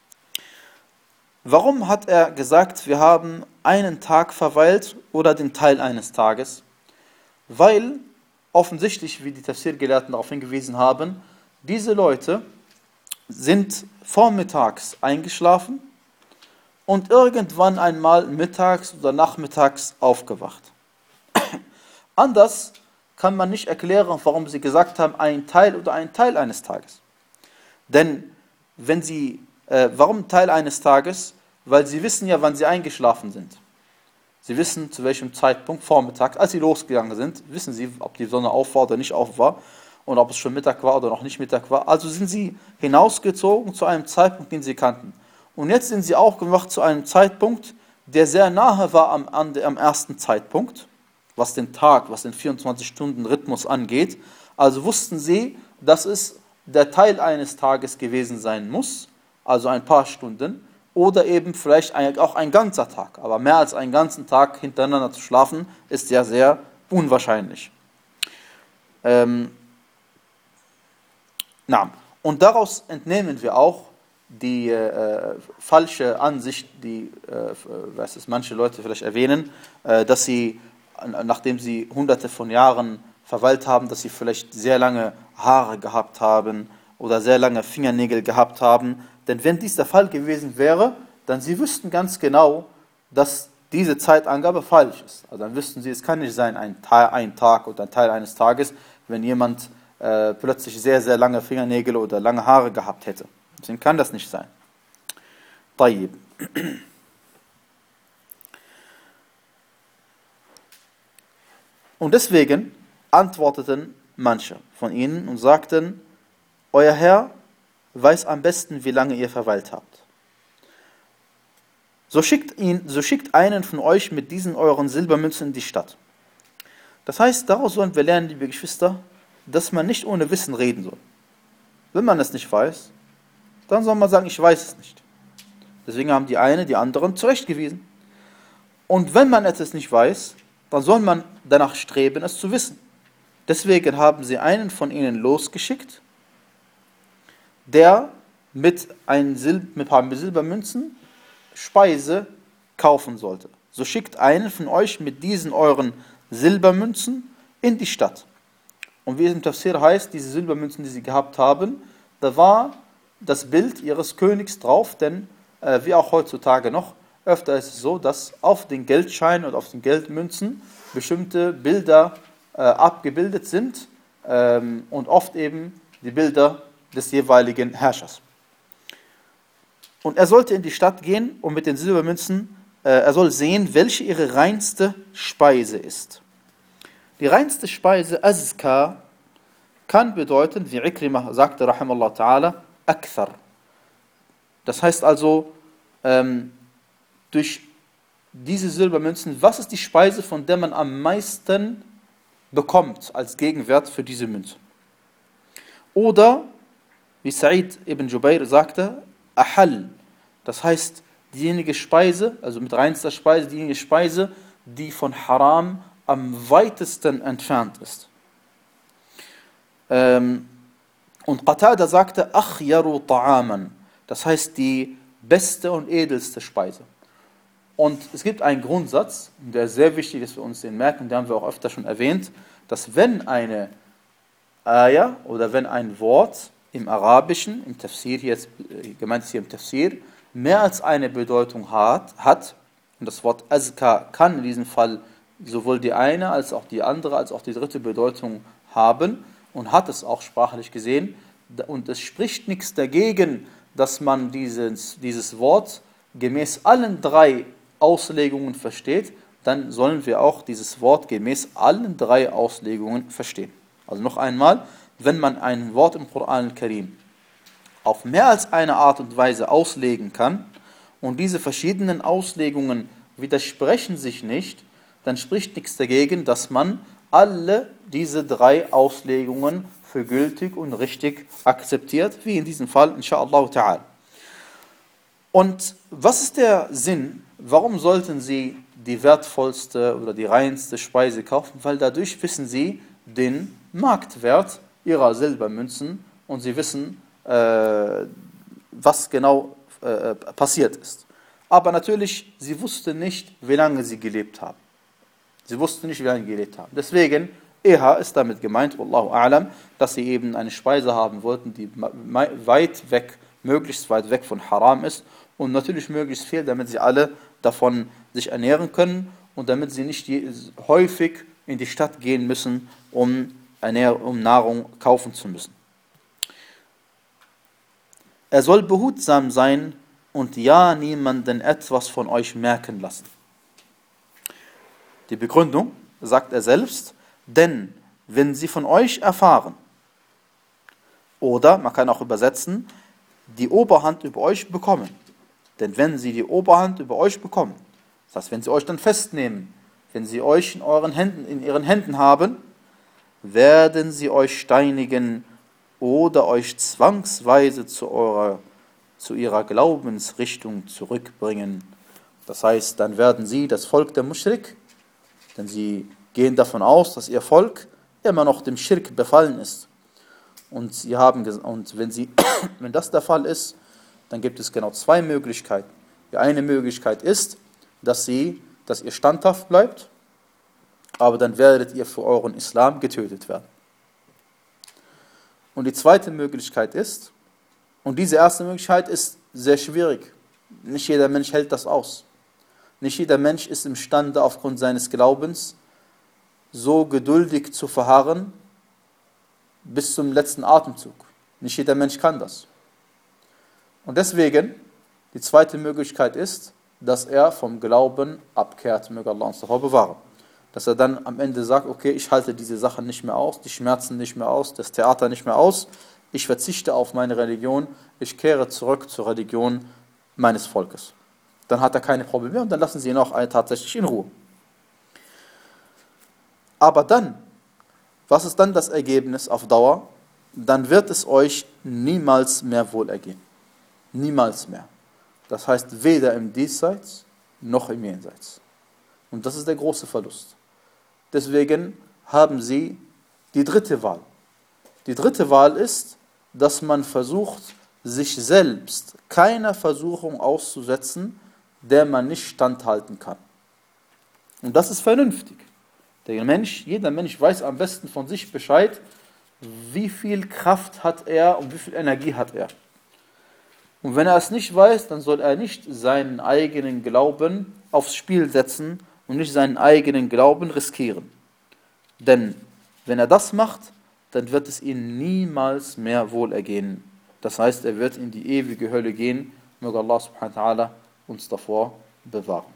Warum hat er gesagt, wir haben einen Tag verweilt oder den Teil eines Tages? Weil offensichtlich, wie die Tafsir-Gelehrten darauf hingewiesen haben, diese Leute sind vormittags eingeschlafen und irgendwann einmal mittags oder nachmittags aufgewacht. Anders kann man nicht erklären, warum sie gesagt haben, ein Teil oder ein Teil eines Tages. Denn wenn sie, äh, warum Teil eines Tages? Weil sie wissen ja, wann sie eingeschlafen sind. Sie wissen, zu welchem Zeitpunkt, vormittags, als sie losgegangen sind, wissen sie, ob die Sonne auf war oder nicht auf war und ob es schon Mittag war oder noch nicht Mittag war. Also sind sie hinausgezogen zu einem Zeitpunkt, den sie kannten. Und jetzt sind sie aufgewacht zu einem Zeitpunkt, der sehr nahe war am, am ersten Zeitpunkt, was den Tag, was den vierundzwanzig-Stunden-Rhythmus angeht. Also wussten sie, dass es der Teil eines Tages gewesen sein muss, also ein paar Stunden, oder eben vielleicht ein, auch ein ganzer Tag. Aber mehr als einen ganzen Tag hintereinander zu schlafen, ist ja sehr unwahrscheinlich. Ähm, na, und daraus entnehmen wir auch die äh, falsche Ansicht, die äh, weiß es, manche Leute vielleicht erwähnen, äh, dass sie, nachdem sie hunderte von Jahren verweilt haben, dass sie vielleicht sehr lange Haare gehabt haben oder sehr lange Fingernägel gehabt haben. Denn wenn dies der Fall gewesen wäre, dann sie wüssten ganz genau, dass diese Zeitangabe falsch ist. Also dann wüssten sie, es kann nicht sein, ein, Teil, ein Tag oder ein Teil eines Tages, wenn jemand äh, plötzlich sehr, sehr lange Fingernägel oder lange Haare gehabt hätte. Deswegen kann das nicht sein. Tayyib. Und deswegen antworteten manche von ihnen und sagten, euer Herr weiß am besten, wie lange ihr verweilt habt. So schickt, ihn, so schickt einen von euch mit diesen euren Silbermünzen in die Stadt. Das heißt, daraus sollen wir lernen, liebe Geschwister, dass man nicht ohne Wissen reden soll. Wenn man es nicht weiß, dann soll man sagen, ich weiß es nicht. Deswegen haben die einen die anderen zurechtgewiesen. Und wenn man etwas nicht weiß, dann soll man danach streben, es zu wissen. Deswegen haben sie einen von ihnen losgeschickt, der mit ein, Sil mit ein paar Silbermünzen Speise kaufen sollte. So schickt einen von euch mit diesen euren Silbermünzen in die Stadt. Und wie es im Tafsir heißt, diese Silbermünzen, die sie gehabt haben, da war das Bild ihres Königs drauf, denn äh, wie auch heutzutage noch, öfter ist es so, dass auf den Geldscheinen und auf den Geldmünzen bestimmte Bilder äh, abgebildet sind ähm, und oft eben die Bilder des jeweiligen Herrschers. Und er sollte in die Stadt gehen und mit den Silbermünzen, äh, er soll sehen, welche ihre reinste Speise ist. Die reinste Speise, Azka, kann bedeuten, wie Ikrimah sagte, rahimallahu ta'ala, Akthar. Das heißt also, ähm, durch diese Silbermünzen, was ist die Speise, von der man am meisten bekommt als Gegenwert für diese Münze? Oder, wie Sa'id ibn Jubair sagte, Ahal, das heißt, diejenige Speise, also mit reinster Speise, diejenige Speise, die von Haram am weitesten entfernt ist. Ähm, und Qatada sagte, Akhyaru ta'aman, das heißt die beste und edelste Speise. Und es gibt einen Grundsatz, der sehr wichtig ist für uns, den merken, den haben wir auch öfter schon erwähnt, dass wenn eine Ayah oder wenn ein Wort im Arabischen, im Tafsir, hier jetzt, gemeint ist hier im Tafsir, mehr als eine Bedeutung hat, hat, und das Wort Azka kann in diesem Fall sowohl die eine als auch die andere, als auch die dritte Bedeutung haben und hat es auch sprachlich gesehen, und es spricht nichts dagegen, dass man dieses, dieses Wort gemäß allen drei Auslegungen versteht, dann sollen wir auch dieses Wort gemäß allen drei Auslegungen verstehen. Also noch einmal, wenn man ein Wort im Koran al-Karim auf mehr als eine Art und Weise auslegen kann und diese verschiedenen Auslegungen widersprechen sich nicht, dann spricht nichts dagegen, dass man alle diese drei Auslegungen für gültig und richtig akzeptiert, wie in diesem Fall, inshaAllah ta'ala. Und was ist der Sinn? Warum sollten Sie die wertvollste oder die reinste Speise kaufen? Weil dadurch wissen Sie den Marktwert Ihrer Silbermünzen und Sie wissen, äh, was genau äh, passiert ist. Aber natürlich, Sie wussten nicht, wie lange Sie gelebt haben. Sie wussten nicht, wie lange sie gelebt haben. Deswegen, eher ist damit gemeint, Wallahu a'lam, dass sie eben eine Speise haben wollten, die weit weg, möglichst weit weg von Haram ist und natürlich möglichst viel, damit sie alle davon sich ernähren können und damit sie nicht häufig in die Stadt gehen müssen, um, Ernähr- um Nahrung kaufen zu müssen. Er soll behutsam sein und ja niemanden etwas von euch merken lassen. Die Begründung, sagt er selbst, denn wenn sie von euch erfahren, oder man kann auch übersetzen, die Oberhand über euch bekommen. Denn wenn sie die Oberhand über euch bekommen, das heißt, wenn sie euch dann festnehmen, wenn sie euch in euren Händen, in ihren Händen haben, werden sie euch steinigen oder euch zwangsweise zu eurer, zu ihrer Glaubensrichtung zurückbringen. Das heißt, dann werden sie, das Volk der Muschrik, denn sie gehen davon aus, dass ihr Volk immer noch dem Schirk befallen ist. Und, sie haben, und wenn, sie, wenn das der Fall ist, dann gibt es genau zwei Möglichkeiten. Die eine Möglichkeit ist, dass, sie, dass ihr standhaft bleibt, aber dann werdet ihr für euren Islam getötet werden. Und die zweite Möglichkeit ist, und diese erste Möglichkeit ist sehr schwierig. Nicht jeder Mensch hält das aus. Nicht jeder Mensch ist imstande, aufgrund seines Glaubens so geduldig zu verharren bis zum letzten Atemzug. Nicht jeder Mensch kann das. Und deswegen, die zweite Möglichkeit ist, dass er vom Glauben abkehrt, möge Allah uns davor bewahren. Dass er dann am Ende sagt, okay, ich halte diese Sachen nicht mehr aus, die Schmerzen nicht mehr aus, das Theater nicht mehr aus, ich verzichte auf meine Religion, ich kehre zurück zur Religion meines Volkes. Dann hat er keine Probleme und dann lassen sie ihn auch tatsächlich in Ruhe. Aber dann, was ist dann das Ergebnis auf Dauer? Dann wird es euch niemals mehr wohlergehen. Niemals mehr. Das heißt, weder im Diesseits noch im Jenseits. Und das ist der große Verlust. Deswegen haben sie die dritte Wahl. Die dritte Wahl ist, dass man versucht, sich selbst keiner Versuchung auszusetzen, der man nicht standhalten kann. Und das ist vernünftig. Der Mensch, jeder Mensch weiß am besten von sich Bescheid, wie viel Kraft hat er und wie viel Energie hat er. Und wenn er es nicht weiß, dann soll er nicht seinen eigenen Glauben aufs Spiel setzen und nicht seinen eigenen Glauben riskieren. Denn wenn er das macht, dann wird es ihm niemals mehr wohlergehen. Das heißt, er wird in die ewige Hölle gehen. Möge Allah subhanahu wa ta'ala uns davor bewahren.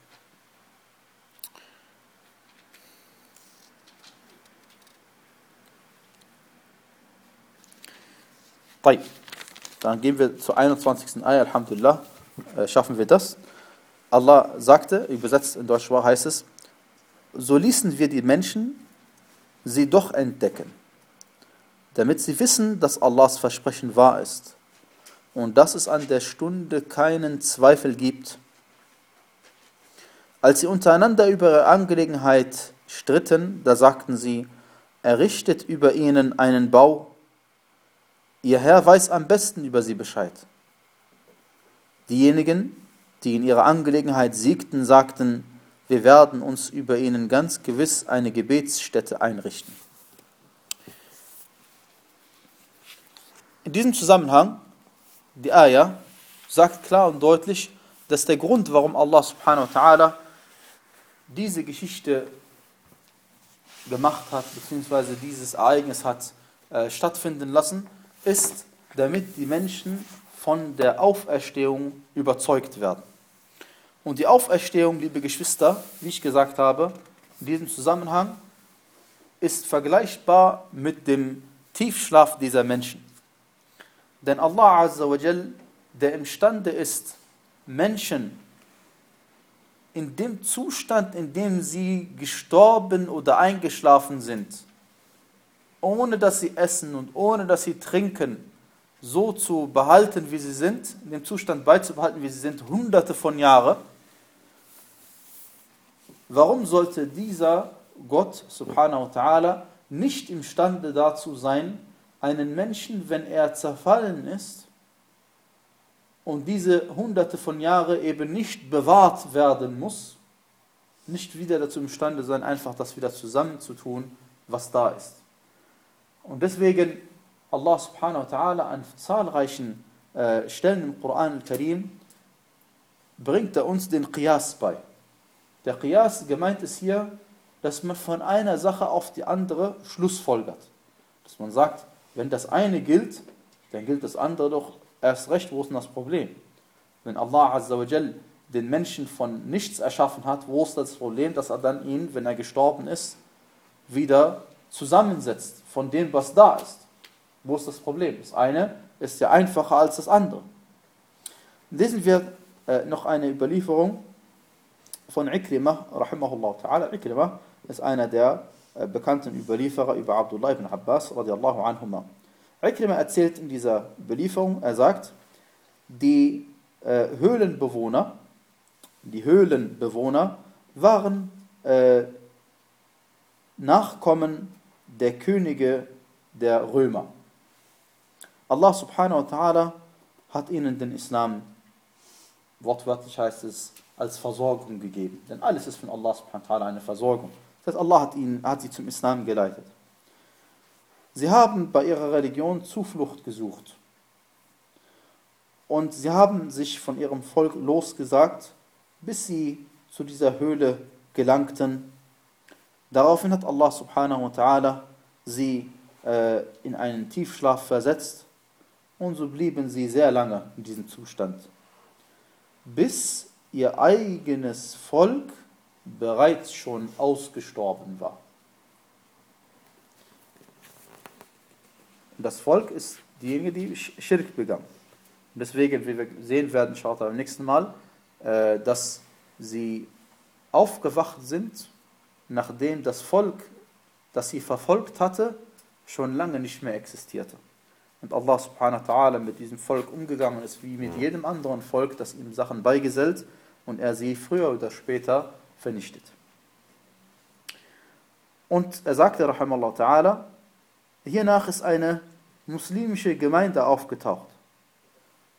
Dann gehen wir zur einundzwanzigsten Ayah, Alhamdulillah, äh, schaffen wir das. Allah sagte, übersetzt in Deutsch heißt es, so ließen wir die Menschen sie doch entdecken, damit sie wissen, dass Allahs Versprechen wahr ist und dass es an der Stunde keinen Zweifel gibt. Als sie untereinander über ihre Angelegenheit stritten, da sagten sie, errichtet über ihnen einen Bau, ihr Herr weiß am besten über sie Bescheid. Diejenigen, die in ihrer Angelegenheit siegten, sagten, wir werden uns über ihnen ganz gewiss eine Gebetsstätte einrichten. In diesem Zusammenhang, die Ayah sagt klar und deutlich, dass der Grund, warum Allah subhanahu wa ta'ala diese Geschichte gemacht hat, beziehungsweise dieses Ereignis hat äh, stattfinden lassen, ist, damit die Menschen von der Auferstehung überzeugt werden. Und die Auferstehung, liebe Geschwister, wie ich gesagt habe, in diesem Zusammenhang ist vergleichbar mit dem Tiefschlaf dieser Menschen. Denn Allah Azza wa Jal, der imstande ist, Menschen in dem Zustand, in dem sie gestorben oder eingeschlafen sind, ohne dass sie essen und ohne dass sie trinken, so zu behalten, wie sie sind, in dem Zustand beizubehalten, wie sie sind, hunderte von Jahren. Warum sollte dieser Gott, subhanahu wa ta'ala, nicht imstande dazu sein, einen Menschen, wenn er zerfallen ist und diese hunderte von Jahren eben nicht bewahrt werden muss, nicht wieder dazu imstande sein, einfach das wieder zusammenzutun, was da ist. Und deswegen Allah subhanahu wa ta'ala an zahlreichen äh, Stellen im Koran al-Karim bringt er uns den Qiyas bei. Der Qiyas gemeint ist hier, dass man von einer Sache auf die andere schlussfolgert. Dass man sagt, wenn das eine gilt, dann gilt das andere doch erst recht. Wo ist denn das Problem? Wenn Allah Azza wa Jal den Menschen von nichts erschaffen hat, wo ist das Problem, dass er dann ihn, wenn er gestorben ist, wieder zusammensetzt von dem, was da ist? Wo ist das Problem? Das eine ist ja einfacher als das andere. Lesen wir äh, noch eine Überlieferung von Ikrimah, rahimahullah ta'ala. Ikrimah ist einer der äh, bekannten Überlieferer über Abdullah ibn Abbas, radiallahu anhuma. Ikrimah erzählt in dieser Überlieferung, er sagt, die äh, Höhlenbewohner, die Höhlenbewohner waren äh, Nachkommen der Könige der Römer. Allah subhanahu wa ta'ala hat ihnen den Islam, wortwörtlich heißt es, als Versorgung gegeben. Denn alles ist von Allah subhanahu wa ta'ala eine Versorgung. Das heißt, Allah hat, ihn, hat sie zum Islam geleitet. Sie haben bei ihrer Religion Zuflucht gesucht. Und sie haben sich von ihrem Volk losgesagt, bis sie zu dieser Höhle gelangten. Daraufhin hat Allah subhanahu wa ta'ala sie äh, in einen Tiefschlaf versetzt. Und so blieben sie sehr lange in diesem Zustand, bis ihr eigenes Volk bereits schon ausgestorben war. Und das Volk ist diejenige, die Schirk begangen. Und deswegen, wie wir sehen werden, schaut beim nächsten Mal, äh, dass sie aufgewacht sind, nachdem das Volk, das sie verfolgt hatte, schon lange nicht mehr existierte. Und Allah subhanahu wa ta'ala mit diesem Volk umgegangen ist, wie mit jedem anderen Volk, das ihm Sachen beigesellt und er sie früher oder später vernichtet. Und er sagte, rahimallahu ta'ala, hiernach ist eine muslimische Gemeinde aufgetaucht.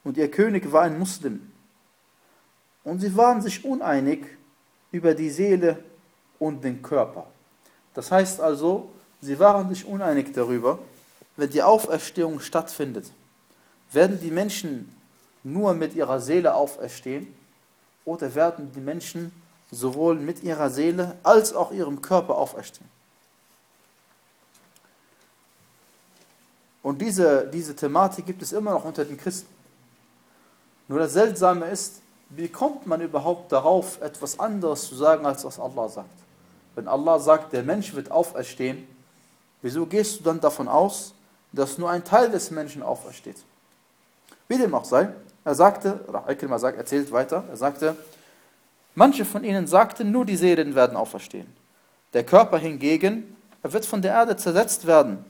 und ihr König war ein Muslim. Und sie waren sich uneinig über die Seele und den Körper. Das heißt also, sie waren sich uneinig darüber, wenn die Auferstehung stattfindet, werden die Menschen nur mit ihrer Seele auferstehen oder werden die Menschen sowohl mit ihrer Seele als auch ihrem Körper auferstehen. Und diese, diese Thematik gibt es immer noch unter den Christen. Nur das Seltsame ist, wie kommt man überhaupt darauf, etwas anderes zu sagen, als was Allah sagt? Wenn Allah sagt, der Mensch wird auferstehen, wieso gehst du dann davon aus, dass nur ein Teil des Menschen aufersteht? Wie dem auch sei, er sagte, Ikrimah sagt, erzählt weiter, er sagte, manche von ihnen sagten, nur die Seelen werden auferstehen. Der Körper hingegen, er wird von der Erde zersetzt werden.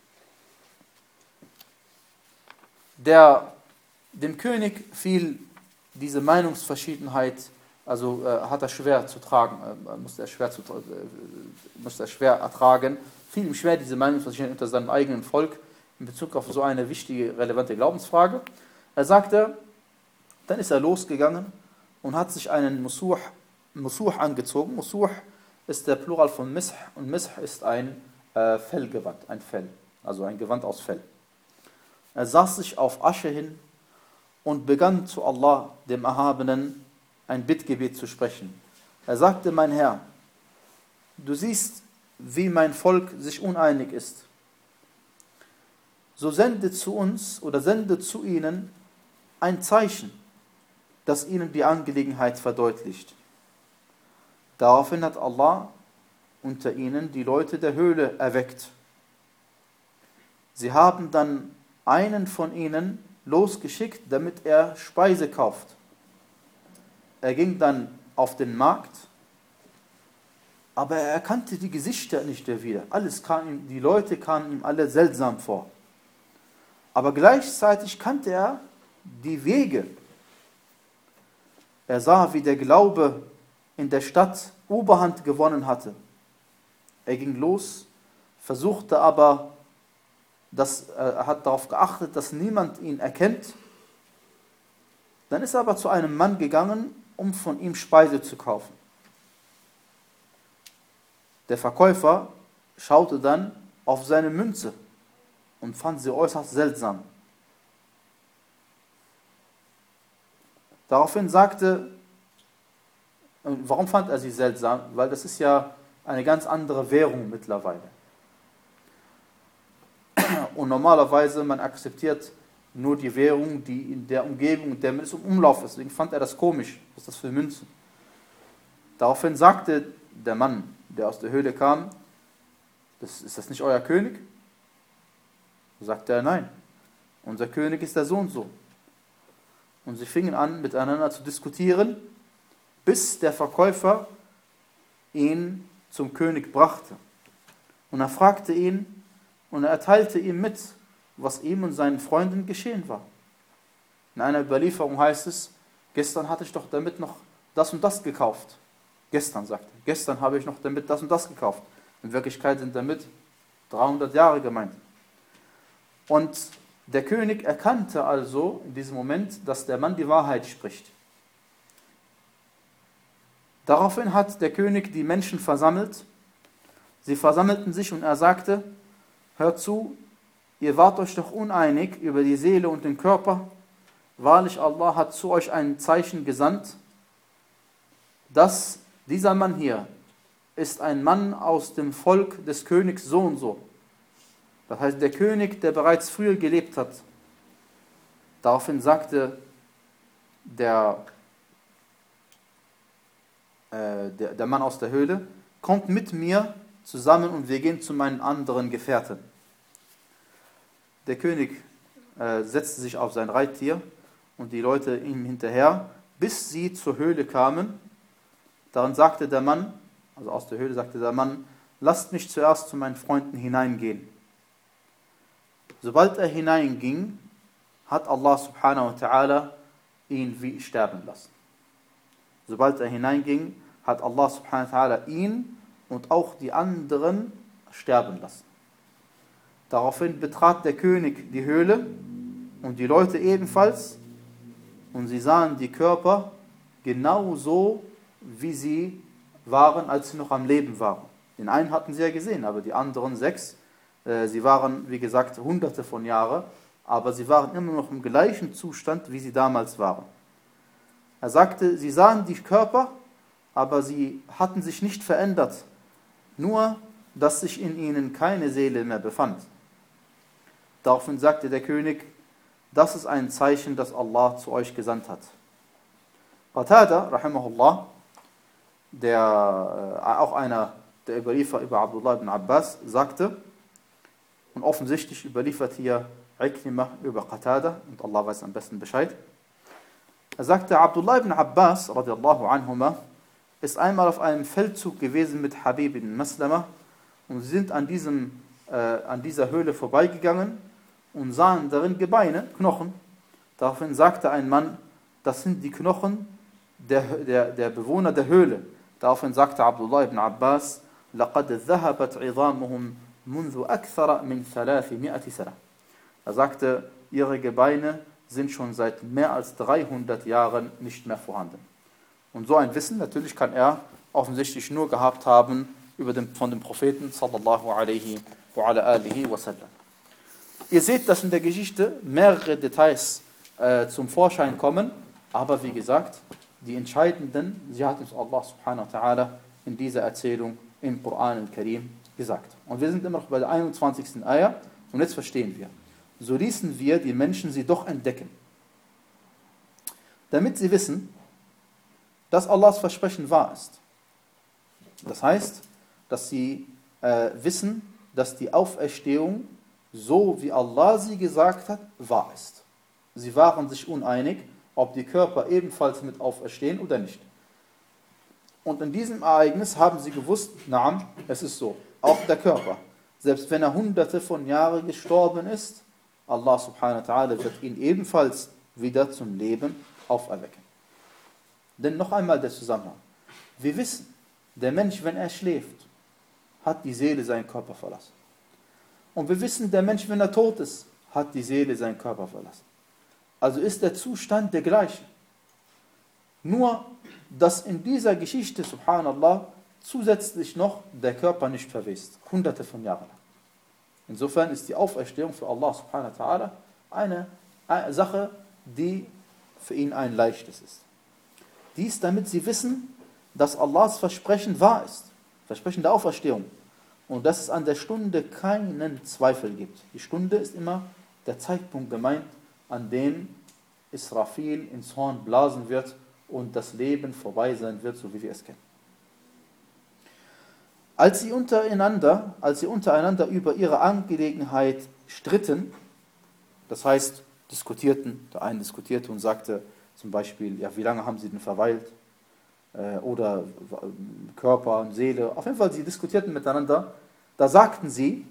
Der, dem König fiel diese Meinungsverschiedenheit, also äh, hat er schwer zu tragen, äh, musste, er schwer zu, äh, musste er schwer ertragen, fiel ihm schwer diese Meinungsverschiedenheit unter seinem eigenen Volk in Bezug auf so eine wichtige, relevante Glaubensfrage. Er sagte, dann ist er losgegangen und hat sich einen Musuh, Musuh angezogen. Musuh ist der Plural von Mish und Mish ist ein äh, Fellgewand, ein Fell, also ein Gewand aus Fell. Er saß sich auf Asche hin und begann zu Allah, dem Erhabenen, ein Bittgebet zu sprechen. Er sagte, mein Herr, du siehst, wie mein Volk sich uneinig ist. So sende zu uns oder sende zu ihnen ein Zeichen, das ihnen die Angelegenheit verdeutlicht. Daraufhin hat Allah unter ihnen die Leute der Höhle erweckt. Sie haben dann einen von ihnen losgeschickt, damit er Speise kauft. Er ging dann auf den Markt, aber er erkannte die Gesichter nicht mehr wieder. Alles kam ihm, die Leute kamen ihm alle seltsam vor. Aber gleichzeitig kannte er die Wege. Er sah, wie der Glaube in der Stadt Oberhand gewonnen hatte. Er ging los, versuchte aber, das, er hat darauf geachtet, dass niemand ihn erkennt. Dann ist er aber zu einem Mann gegangen, um von ihm Speise zu kaufen. Der Verkäufer schaute dann auf seine Münze und fand sie äußerst seltsam. Daraufhin sagte, warum fand er sie seltsam? Weil das ist ja eine ganz andere Währung mittlerweile. Und normalerweise, man akzeptiert nur die Währung, die in der Umgebung, in der man ist, im Umlauf ist. Deswegen fand er das komisch. Was ist das für Münzen? Daraufhin sagte der Mann, der aus der Höhle kam, das, ist das nicht euer König? Sagte er, nein. Unser König ist der so und so. Und sie fingen an, miteinander zu diskutieren, bis der Verkäufer ihn zum König brachte. Und er fragte ihn und er erteilte ihm mit, was ihm und seinen Freunden geschehen war. In einer Überlieferung heißt es, gestern hatte ich doch damit noch das und das gekauft. Gestern, sagte er, gestern habe ich noch damit das und das gekauft. In Wirklichkeit sind damit dreihundert Jahre gemeint. Und der König erkannte also in diesem Moment, dass der Mann die Wahrheit spricht. Daraufhin hat der König die Menschen versammelt. Sie versammelten sich und er sagte, hört zu, ihr wart euch doch uneinig über die Seele und den Körper. Wahrlich, Allah hat zu euch ein Zeichen gesandt, dass dieser Mann hier ist ein Mann aus dem Volk des Königs so und so. Das heißt, der König, der bereits früher gelebt hat. Daraufhin sagte der, äh, der, der Mann aus der Höhle, kommt mit mir zusammen und wir gehen zu meinen anderen Gefährten. Der König äh, setzte sich auf sein Reittier und die Leute ihm hinterher, bis sie zur Höhle kamen. Darin sagte der Mann, also aus der Höhle sagte der Mann, lasst mich zuerst zu meinen Freunden hineingehen. Sobald er hineinging, hat Allah subhanahu wa ta'ala ihn wie sterben lassen. Sobald er hineinging, hat Allah subhanahu wa ta'ala ihn und auch die anderen sterben lassen. Daraufhin betrat der König die Höhle und die Leute ebenfalls und sie sahen die Körper genauso, wie sie waren, als sie noch am Leben waren. Den einen hatten sie ja gesehen, aber die anderen sechs, äh, sie waren, wie gesagt, hunderte von Jahren, aber sie waren immer noch im gleichen Zustand, wie sie damals waren. Er sagte, sie sahen die Körper, aber sie hatten sich nicht verändert, nur, dass sich in ihnen keine Seele mehr befand. Daraufhin sagte der König, das ist ein Zeichen, das Allah zu euch gesandt hat. Qatada, rahimahullah, der äh, auch einer der Überlieferer über Abdullah ibn Abbas, sagte, und offensichtlich überliefert hier Ikrimah über Qatada, und Allah weiß am besten Bescheid. Er sagte, Abdullah ibn Abbas, radiallahu anhuma, ist einmal auf einem Feldzug gewesen mit Habib ibn Maslama, und sie sind an, diesem, äh, an dieser Höhle vorbeigegangen und sahen darin Gebeine, Knochen. Daraufhin sagte ein Mann, das sind die Knochen der, der, der Bewohner der Höhle. Daraufhin sagte Abdullah ibn Abbas, لَقَدْ ذَهَبَتْ عِظَامُهُمْ مُنْذُ أَكْثَرَ مِنْ ثَلَاثِمِائَةِ سَنَةٍ. Er sagte, ihre Gebeine sind schon seit mehr als dreihundert Jahren nicht mehr vorhanden. Und so ein Wissen, natürlich kann er offensichtlich nur gehabt haben über den, von dem Propheten sallallahu alaihi wa ala alihi wa sallam. Ihr seht, dass in der Geschichte mehrere Details äh, zum Vorschein kommen, aber wie gesagt, die entscheidenden, sie hat uns Allah subhanahu wa ta'ala in dieser Erzählung im Koran al-Karim gesagt. Und wir sind immer noch bei der einundzwanzigsten Ayah und jetzt verstehen wir. So ließen wir die Menschen sie doch entdecken, damit sie wissen, dass Allahs Versprechen wahr ist. Das heißt, dass sie äh, wissen, dass die Auferstehung, so wie Allah sie gesagt hat, wahr ist. Sie waren sich uneinig, ob die Körper ebenfalls mit auferstehen oder nicht. Und in diesem Ereignis haben sie gewusst, naam, es ist so, auch der Körper, selbst wenn er hunderte von Jahren gestorben ist, Allah subhanahu wa ta'ala wird ihn ebenfalls wieder zum Leben auferwecken. Denn noch einmal der Zusammenhang. Wir wissen, der Mensch, wenn er schläft, hat die Seele seinen Körper verlassen. Und wir wissen, der Mensch, wenn er tot ist, hat die Seele seinen Körper verlassen. Also ist der Zustand der gleiche. Nur, dass in dieser Geschichte, subhanallah, zusätzlich noch der Körper nicht verwest. Hunderte von Jahren lang. Insofern ist die Auferstehung für Allah subhanahu wa ta'ala eine, eine Sache, die für ihn ein leichtes ist. Dies, damit sie wissen, dass Allahs Versprechen wahr ist. Versprechen der Auferstehung. Und dass es an der Stunde keinen Zweifel gibt. Die Stunde ist immer der Zeitpunkt gemeint, an dem Israfil ins Horn blasen wird und das Leben vorbei sein wird, so wie wir es kennen. Als sie untereinander, als sie untereinander über ihre Angelegenheit stritten, das heißt diskutierten, der eine diskutierte und sagte zum Beispiel, ja, wie lange haben sie denn verweilt? Äh, oder Körper und Seele. Auf jeden Fall, sie diskutierten miteinander. Da sagten sie,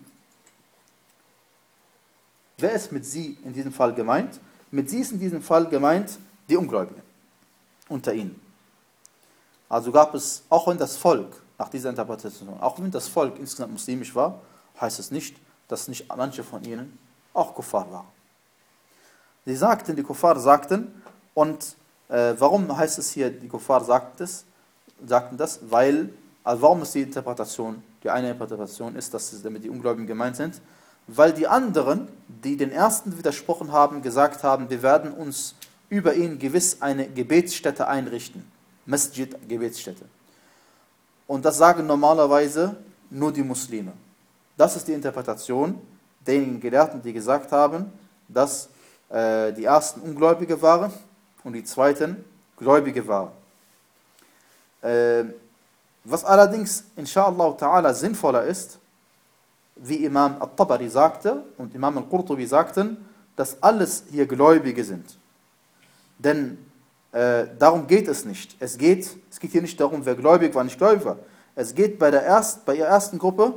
wer ist mit sie in diesem Fall gemeint? Mit sie ist in diesem Fall gemeint die Ungläubigen unter ihnen. Also gab es, auch wenn das Volk, nach dieser Interpretation, auch wenn das Volk insgesamt muslimisch war, heißt es nicht, dass nicht manche von ihnen auch Kuffar waren. Sie sagten, die Kuffar sagten, und äh, warum heißt es hier, die Kuffar sagt es, sagten das? Weil, also warum ist die Interpretation, die eine Interpretation ist, dass damit die Ungläubigen gemeint sind? Weil die anderen, die den ersten widersprochen haben, gesagt haben, wir werden uns über ihn gewiss eine Gebetsstätte einrichten. Masjid, Gebetsstätte. Und das sagen normalerweise nur die Muslime. Das ist die Interpretation derjenigen Gelehrten, die gesagt haben, dass äh, die ersten Ungläubige waren und die zweiten Gläubige waren. Äh, was allerdings, inshallah ta'ala, sinnvoller ist, wie Imam al-Tabari sagte und Imam al-Qurtubi sagten, dass alles hier Gläubige sind. Denn äh, darum geht es nicht. Es geht, es geht hier nicht darum, wer gläubig war, nicht gläubig war. Es geht bei der erst, bei der ersten Gruppe,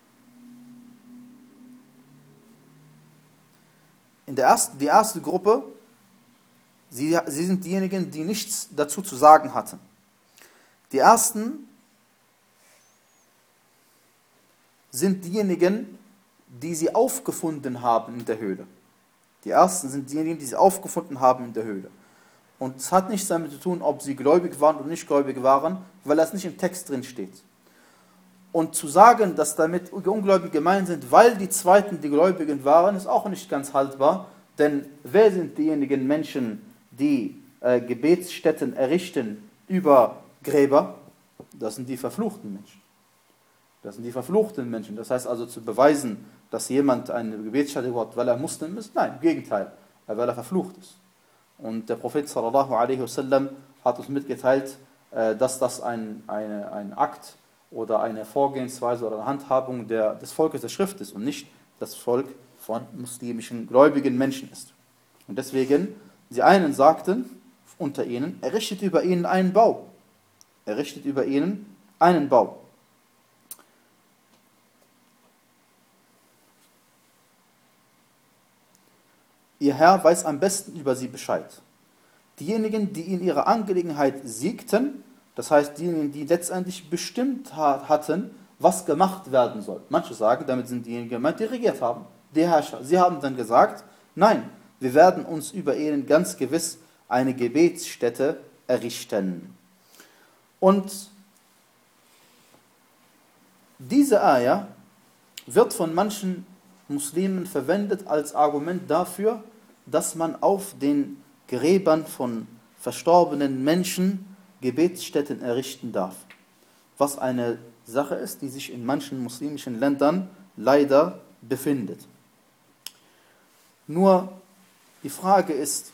in der ersten, die erste Gruppe, sie, sie sind diejenigen, die nichts dazu zu sagen hatten. Die ersten sind diejenigen, die sie aufgefunden haben in der Höhle. Die ersten sind diejenigen, die sie aufgefunden haben in der Höhle. Und es hat nichts damit zu tun, ob sie gläubig waren oder nicht gläubig waren, weil das nicht im Text drin steht. Und zu sagen, dass damit Ungläubige gemeint sind, weil die Zweiten die Gläubigen waren, ist auch nicht ganz haltbar. Denn wer sind diejenigen Menschen, die äh, Gebetsstätten errichten über Gräber? Das sind die verfluchten Menschen. Das sind die verfluchten Menschen. Das heißt also zu beweisen, dass jemand eine Gebetsstätte hat, weil er Muslim ist? Nein, im Gegenteil, weil er verflucht ist. Und der Prophet sallallahu alaihi wasallam hat uns mitgeteilt, äh, dass das ein, eine, ein Akt oder eine Vorgehensweise oder eine Handhabung der, des Volkes der Schrift ist und nicht das Volk von muslimischen gläubigen Menschen ist. Und deswegen, die einen sagten unter ihnen, errichtet über ihnen einen Bau. Errichtet über ihnen einen Bau. Ihr Herr weiß am besten über sie Bescheid. Diejenigen, die in ihrer Angelegenheit siegten, das heißt diejenigen, die letztendlich bestimmt hatten, was gemacht werden soll. Manche sagen, damit sind diejenigen gemeint, die regiert haben, die Herrscher. Sie haben dann gesagt, nein, wir werden uns über ihnen ganz gewiss eine Gebetsstätte errichten. Und diese Ayah wird von manchen Muslimen verwendet als Argument dafür, dass man auf den Gräbern von verstorbenen Menschen Gebetsstätten errichten darf. Was eine Sache ist, die sich in manchen muslimischen Ländern leider befindet. Nur die Frage ist,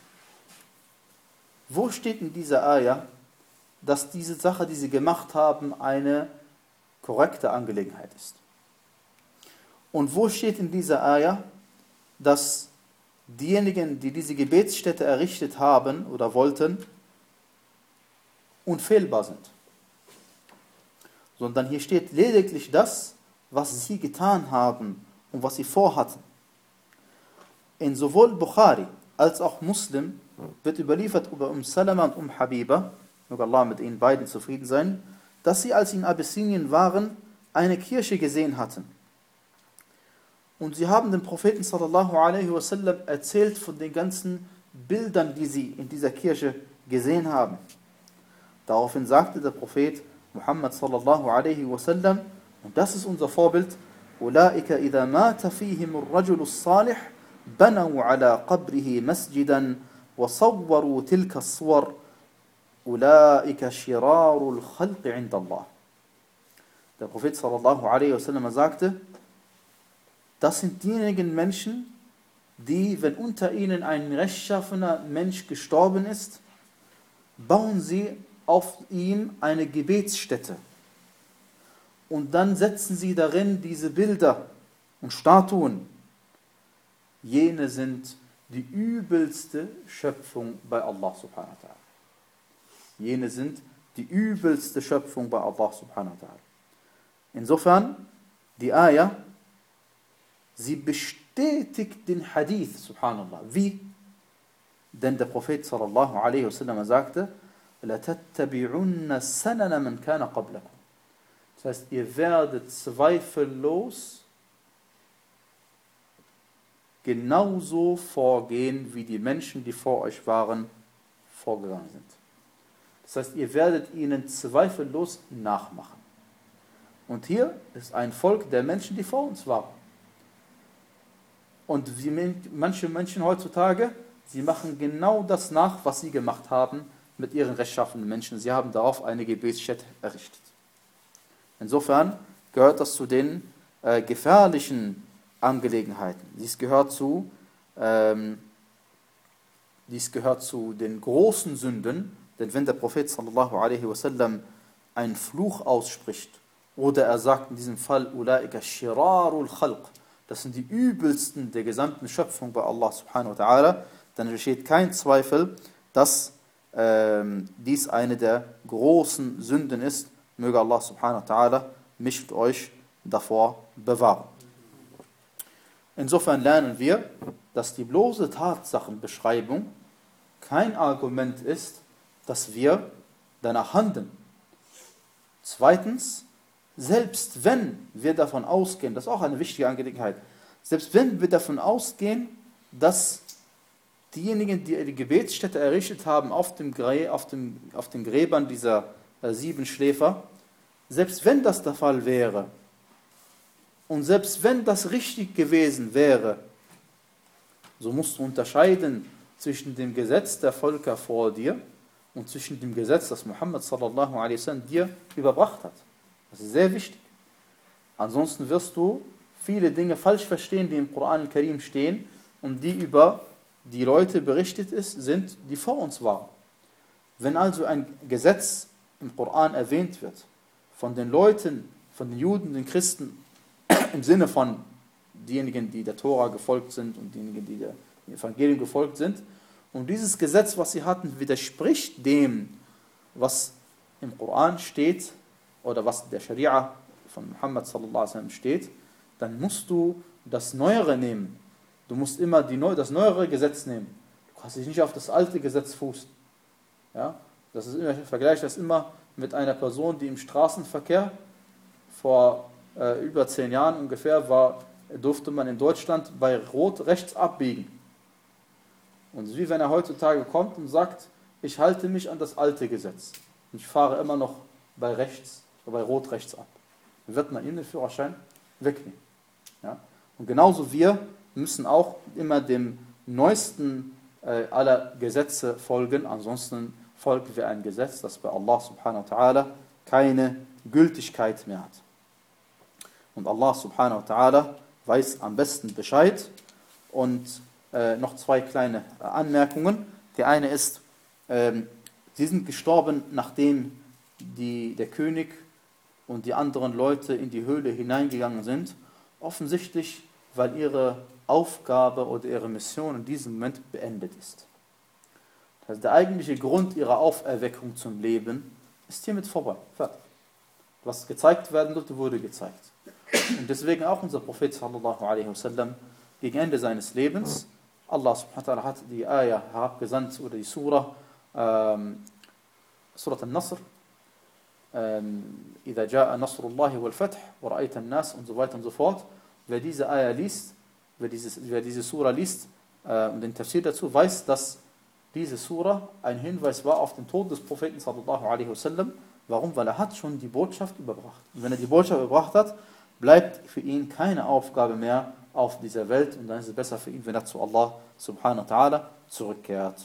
wo steht in dieser Ayah, dass diese Sache, die sie gemacht haben, eine korrekte Angelegenheit ist? Und wo steht in dieser Ayah, dass diejenigen, die diese Gebetsstätte errichtet haben oder wollten, unfehlbar sind? Sondern hier steht lediglich das, was sie getan haben und was sie vorhatten. In sowohl Bukhari als auch Muslim wird überliefert über Um Salama und Um Habiba, möge Allah mit ihnen beiden zufrieden sein, dass sie, als sie in Abyssinien waren, eine Kirche gesehen hatten. Und sie haben dem Propheten sallallahu alaihi wasallam erzählt von den ganzen Bildern, die sie in dieser Kirche gesehen haben. Daraufhin sagte der Prophet Muhammad sallallahu alaihi wasallam, und das ist unser Vorbild, أولئك إذا مات فيهم الرجل الصالح بنوا على قبره مسجدا وصوروا تلك الصور أولئك شرار الخلق عند الله. Der Prophet sallallahu alaihi wasallam sagte, das sind diejenigen Menschen, die, wenn unter ihnen ein rechtschaffener Mensch gestorben ist, bauen sie auf ihm eine Gebetsstätte. Und dann setzen sie darin diese Bilder und Statuen. Jene sind die übelste Schöpfung bei Allah subhanahu wa ta'ala. Jene sind die übelste Schöpfung bei Allah subhanahu wa ta'ala. Insofern, die Ayah, sie bestätigt den Hadith, subhanallah. Wie? Denn der Prophet sallallahu alaihi wasallam sagte, لَتَتَّبِعُنَّ سَنَنَ مَنْ كَانَ قَبْلَكُمْ. Das heißt, ihr werdet zweifellos genauso vorgehen, wie die Menschen, die vor euch waren, vorgegangen sind. Das heißt, ihr werdet ihnen zweifellos nachmachen. Und hier ist ein Volk der Menschen, die vor uns waren. Und wie manche Menschen heutzutage, sie machen genau das nach, was sie gemacht haben mit ihren rechtschaffenen Menschen. Sie haben darauf eine Gebetsstätte errichtet. Insofern gehört das zu den äh, gefährlichen Angelegenheiten. Dies gehört zu, ähm, dies gehört zu den großen Sünden, denn wenn der Prophet sallallahu alaihi wasallam einen Fluch ausspricht oder er sagt in diesem Fall Ulaika shirarul khalq, das sind die übelsten der gesamten Schöpfung bei Allah subhanahu wa ta'ala, dann besteht kein Zweifel, dass ähm, dies eine der großen Sünden ist. Möge Allah subhanahu wa ta'ala mich und euch davor bewahren. Insofern lernen wir, dass die bloße Tatsachenbeschreibung kein Argument ist, dass wir danach handeln. Zweitens, selbst wenn wir davon ausgehen, das ist auch eine wichtige Angelegenheit, selbst wenn wir davon ausgehen, dass diejenigen, die die Gebetsstätte errichtet haben auf, dem, auf, dem, auf den Gräbern dieser äh, sieben Schläfer, selbst wenn das der Fall wäre und selbst wenn das richtig gewesen wäre, so musst du unterscheiden zwischen dem Gesetz der Völker vor dir und zwischen dem Gesetz, das Muhammad sallallahu alaihi wasallam dir überbracht hat. Das ist sehr wichtig. Ansonsten wirst du viele Dinge falsch verstehen, die im Koran al-Karim stehen und die über die Leute berichtet ist, sind, die vor uns waren. Wenn also ein Gesetz im Koran erwähnt wird, von den Leuten, von den Juden, den Christen, im Sinne von diejenigen, die der Tora gefolgt sind und diejenigen, die dem Evangelium gefolgt sind, und dieses Gesetz, was sie hatten, widerspricht dem, was im Koran steht oder was der Scharia von Muhammad sallallahu alaihi wasallam steht, dann musst du das Neuere nehmen. Du musst immer die Neu das neuere Gesetz nehmen. Du kannst dich nicht auf das alte Gesetz fußen. Ja? Das ist immer, ich vergleiche das immer mit einer Person, die im Straßenverkehr vor äh, über zehn Jahren ungefähr war, durfte man in Deutschland bei Rot rechts abbiegen. Und es ist wie wenn er heutzutage kommt und sagt, ich halte mich an das alte Gesetz. Ich fahre immer noch bei rechts, bei Rot rechts ab. Dann wird man ihm den Führerschein wegnehmen. Ja? Und genauso wir müssen auch immer dem neuesten äh, aller Gesetze folgen, ansonsten folgen wir ein Gesetz, das bei Allah subhanahu wa ta'ala keine Gültigkeit mehr hat. Und Allah subhanahu wa ta'ala weiß am besten Bescheid. Und äh, noch zwei kleine äh, Anmerkungen. Die eine ist, ähm, sie sind gestorben, nachdem die, der König und die anderen Leute in die Höhle hineingegangen sind, offensichtlich, weil ihre Aufgabe oder ihre Mission in diesem Moment beendet ist. Das heißt, der eigentliche Grund ihrer Auferweckung zum Leben ist hiermit vorbei. Fertig. Was gezeigt werden durfte, wurde gezeigt. Und deswegen auch unser Prophet sallallahu alaihi wasallam gegen Ende seines Lebens, Allah subhanahu wa ta'ala hat die Ayah herabgesandt oder die Surah, ähm, Surah al-Nasr, ähm, إِذَا جَاءَ نَصْرُ اللَّهِ وَالْفَتْحِ وَرَأَيْتَ النَّاسِ und so weiter und so fort. Wer diese Ayah liest, wer, dieses, wer diese Surah liest äh, und den Tafsir dazu, weiß, dass diese Surah ein Hinweis war auf den Tod des Propheten sallallahu alaihi wasallam. Warum? Weil er hat schon die Botschaft überbracht. Und wenn er die Botschaft überbracht hat, bleibt für ihn keine Aufgabe mehr auf dieser Welt und dann ist es besser für ihn, wenn er zu Allah subhanahu wa ta'ala zurückkehrt.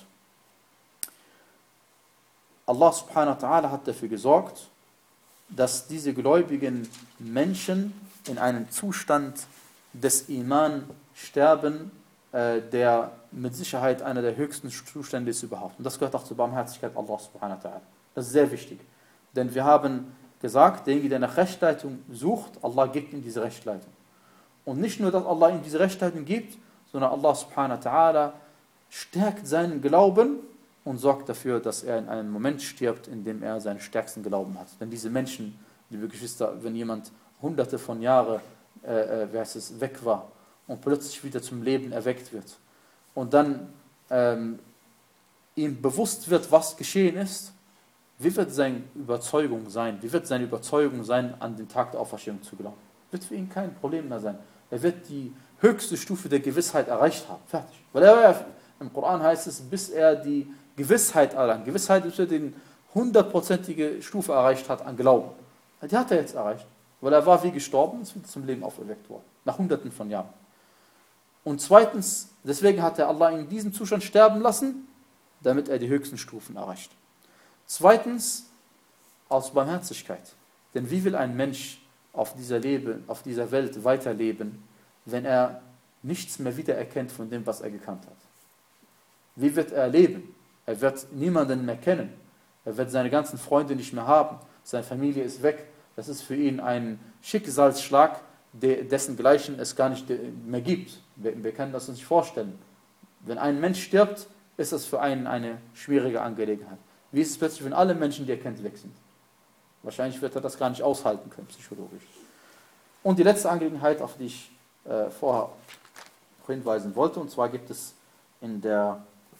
Allah subhanahu wa ta'ala hat dafür gesorgt, dass diese gläubigen Menschen in einem Zustand des Iman sterben, äh, der mit Sicherheit einer der höchsten Zustände ist überhaupt. Und das gehört auch zur Barmherzigkeit Allah subhanahu wa ta'ala. Das ist sehr wichtig. Denn wir haben gesagt, derjenige, der nach Rechtleitung sucht, Allah gibt ihm diese Rechtleitung. Und nicht nur, dass Allah ihm diese Rechtleitung gibt, sondern Allah subhanahu wa ta'ala stärkt seinen Glauben und sorgt dafür, dass er in einem Moment stirbt, in dem er seinen stärksten Glauben hat. Denn diese Menschen, liebe Geschwister, wenn jemand hunderte von Jahren äh, äh, es, weg war und plötzlich wieder zum Leben erweckt wird und dann ähm, ihm bewusst wird, was geschehen ist, wie wird seine Überzeugung sein? Wie wird seine Überzeugung sein, an den Tag der Auferstehung zu glauben? Wird für ihn kein Problem mehr sein. Er wird die höchste Stufe der Gewissheit erreicht haben. Fertig. Weil er, im Koran heißt es, bis er die Gewissheit erlangt. Gewissheit, bis er die hundertprozentige Stufe erreicht hat an Glauben. Die hat er jetzt erreicht. Weil er war wie gestorben und ist wieder zum Leben auferweckt worden. Nach hunderten von Jahren. Und zweitens, deswegen hat er Allah in diesem Zustand sterben lassen, damit er die höchsten Stufen erreicht. Zweitens, aus Barmherzigkeit. Denn wie will ein Mensch auf dieser, Leben, auf dieser Welt weiterleben, wenn er nichts mehr wiedererkennt von dem, was er gekannt hat? Wie wird er leben? Er wird niemanden mehr kennen. Er wird seine ganzen Freunde nicht mehr haben. Seine Familie ist weg. Das ist für ihn ein Schicksalsschlag, dessen Gleichen es gar nicht mehr gibt. Wir, wir können das uns nicht vorstellen. Wenn ein Mensch stirbt, ist das für einen eine schwierige Angelegenheit. Wie ist es plötzlich, wenn alle Menschen, die er kennt, weg sind? Wahrscheinlich wird er das gar nicht aushalten können, psychologisch. Und die letzte Angelegenheit, auf die ich äh, vorher hinweisen wollte, und zwar gibt es in der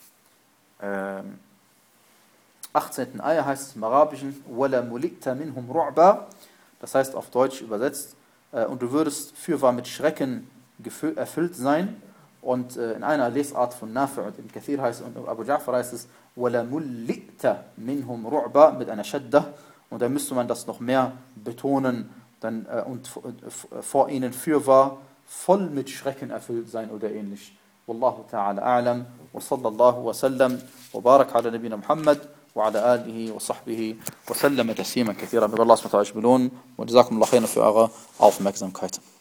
äh, achtzehnten Ayah, heißt es im Arabischen, وَلَا مُلِئْتَ مِنْهُمْ رُعْبًا, das heißt auf Deutsch übersetzt, äh, und du würdest fürwahr mit Schrecken erfüllt sein, Und äh, in einer Lesart von Nafi' und in Kathir heißt es, und Abu Ja'far heißt es, وَلَمُلِّئْتَ مِنْهُمْ رُعْبًا mit einer Shadda. Und da müsste man das noch mehr betonen dann, äh, und vor ihnen fürwahr voll mit Schrecken erfüllt sein oder ähnlich. Wallahu ta'ala a'lam wa sallallahu wa sallam wa barak ala nabina Muhammad wa ala alihi wa sahbihi wa sallam tasliman kathira. Möge Allah subhanahu wa ta'ala euch belohnen und jazakumullahu khairan für eure Aufmerksamkeit.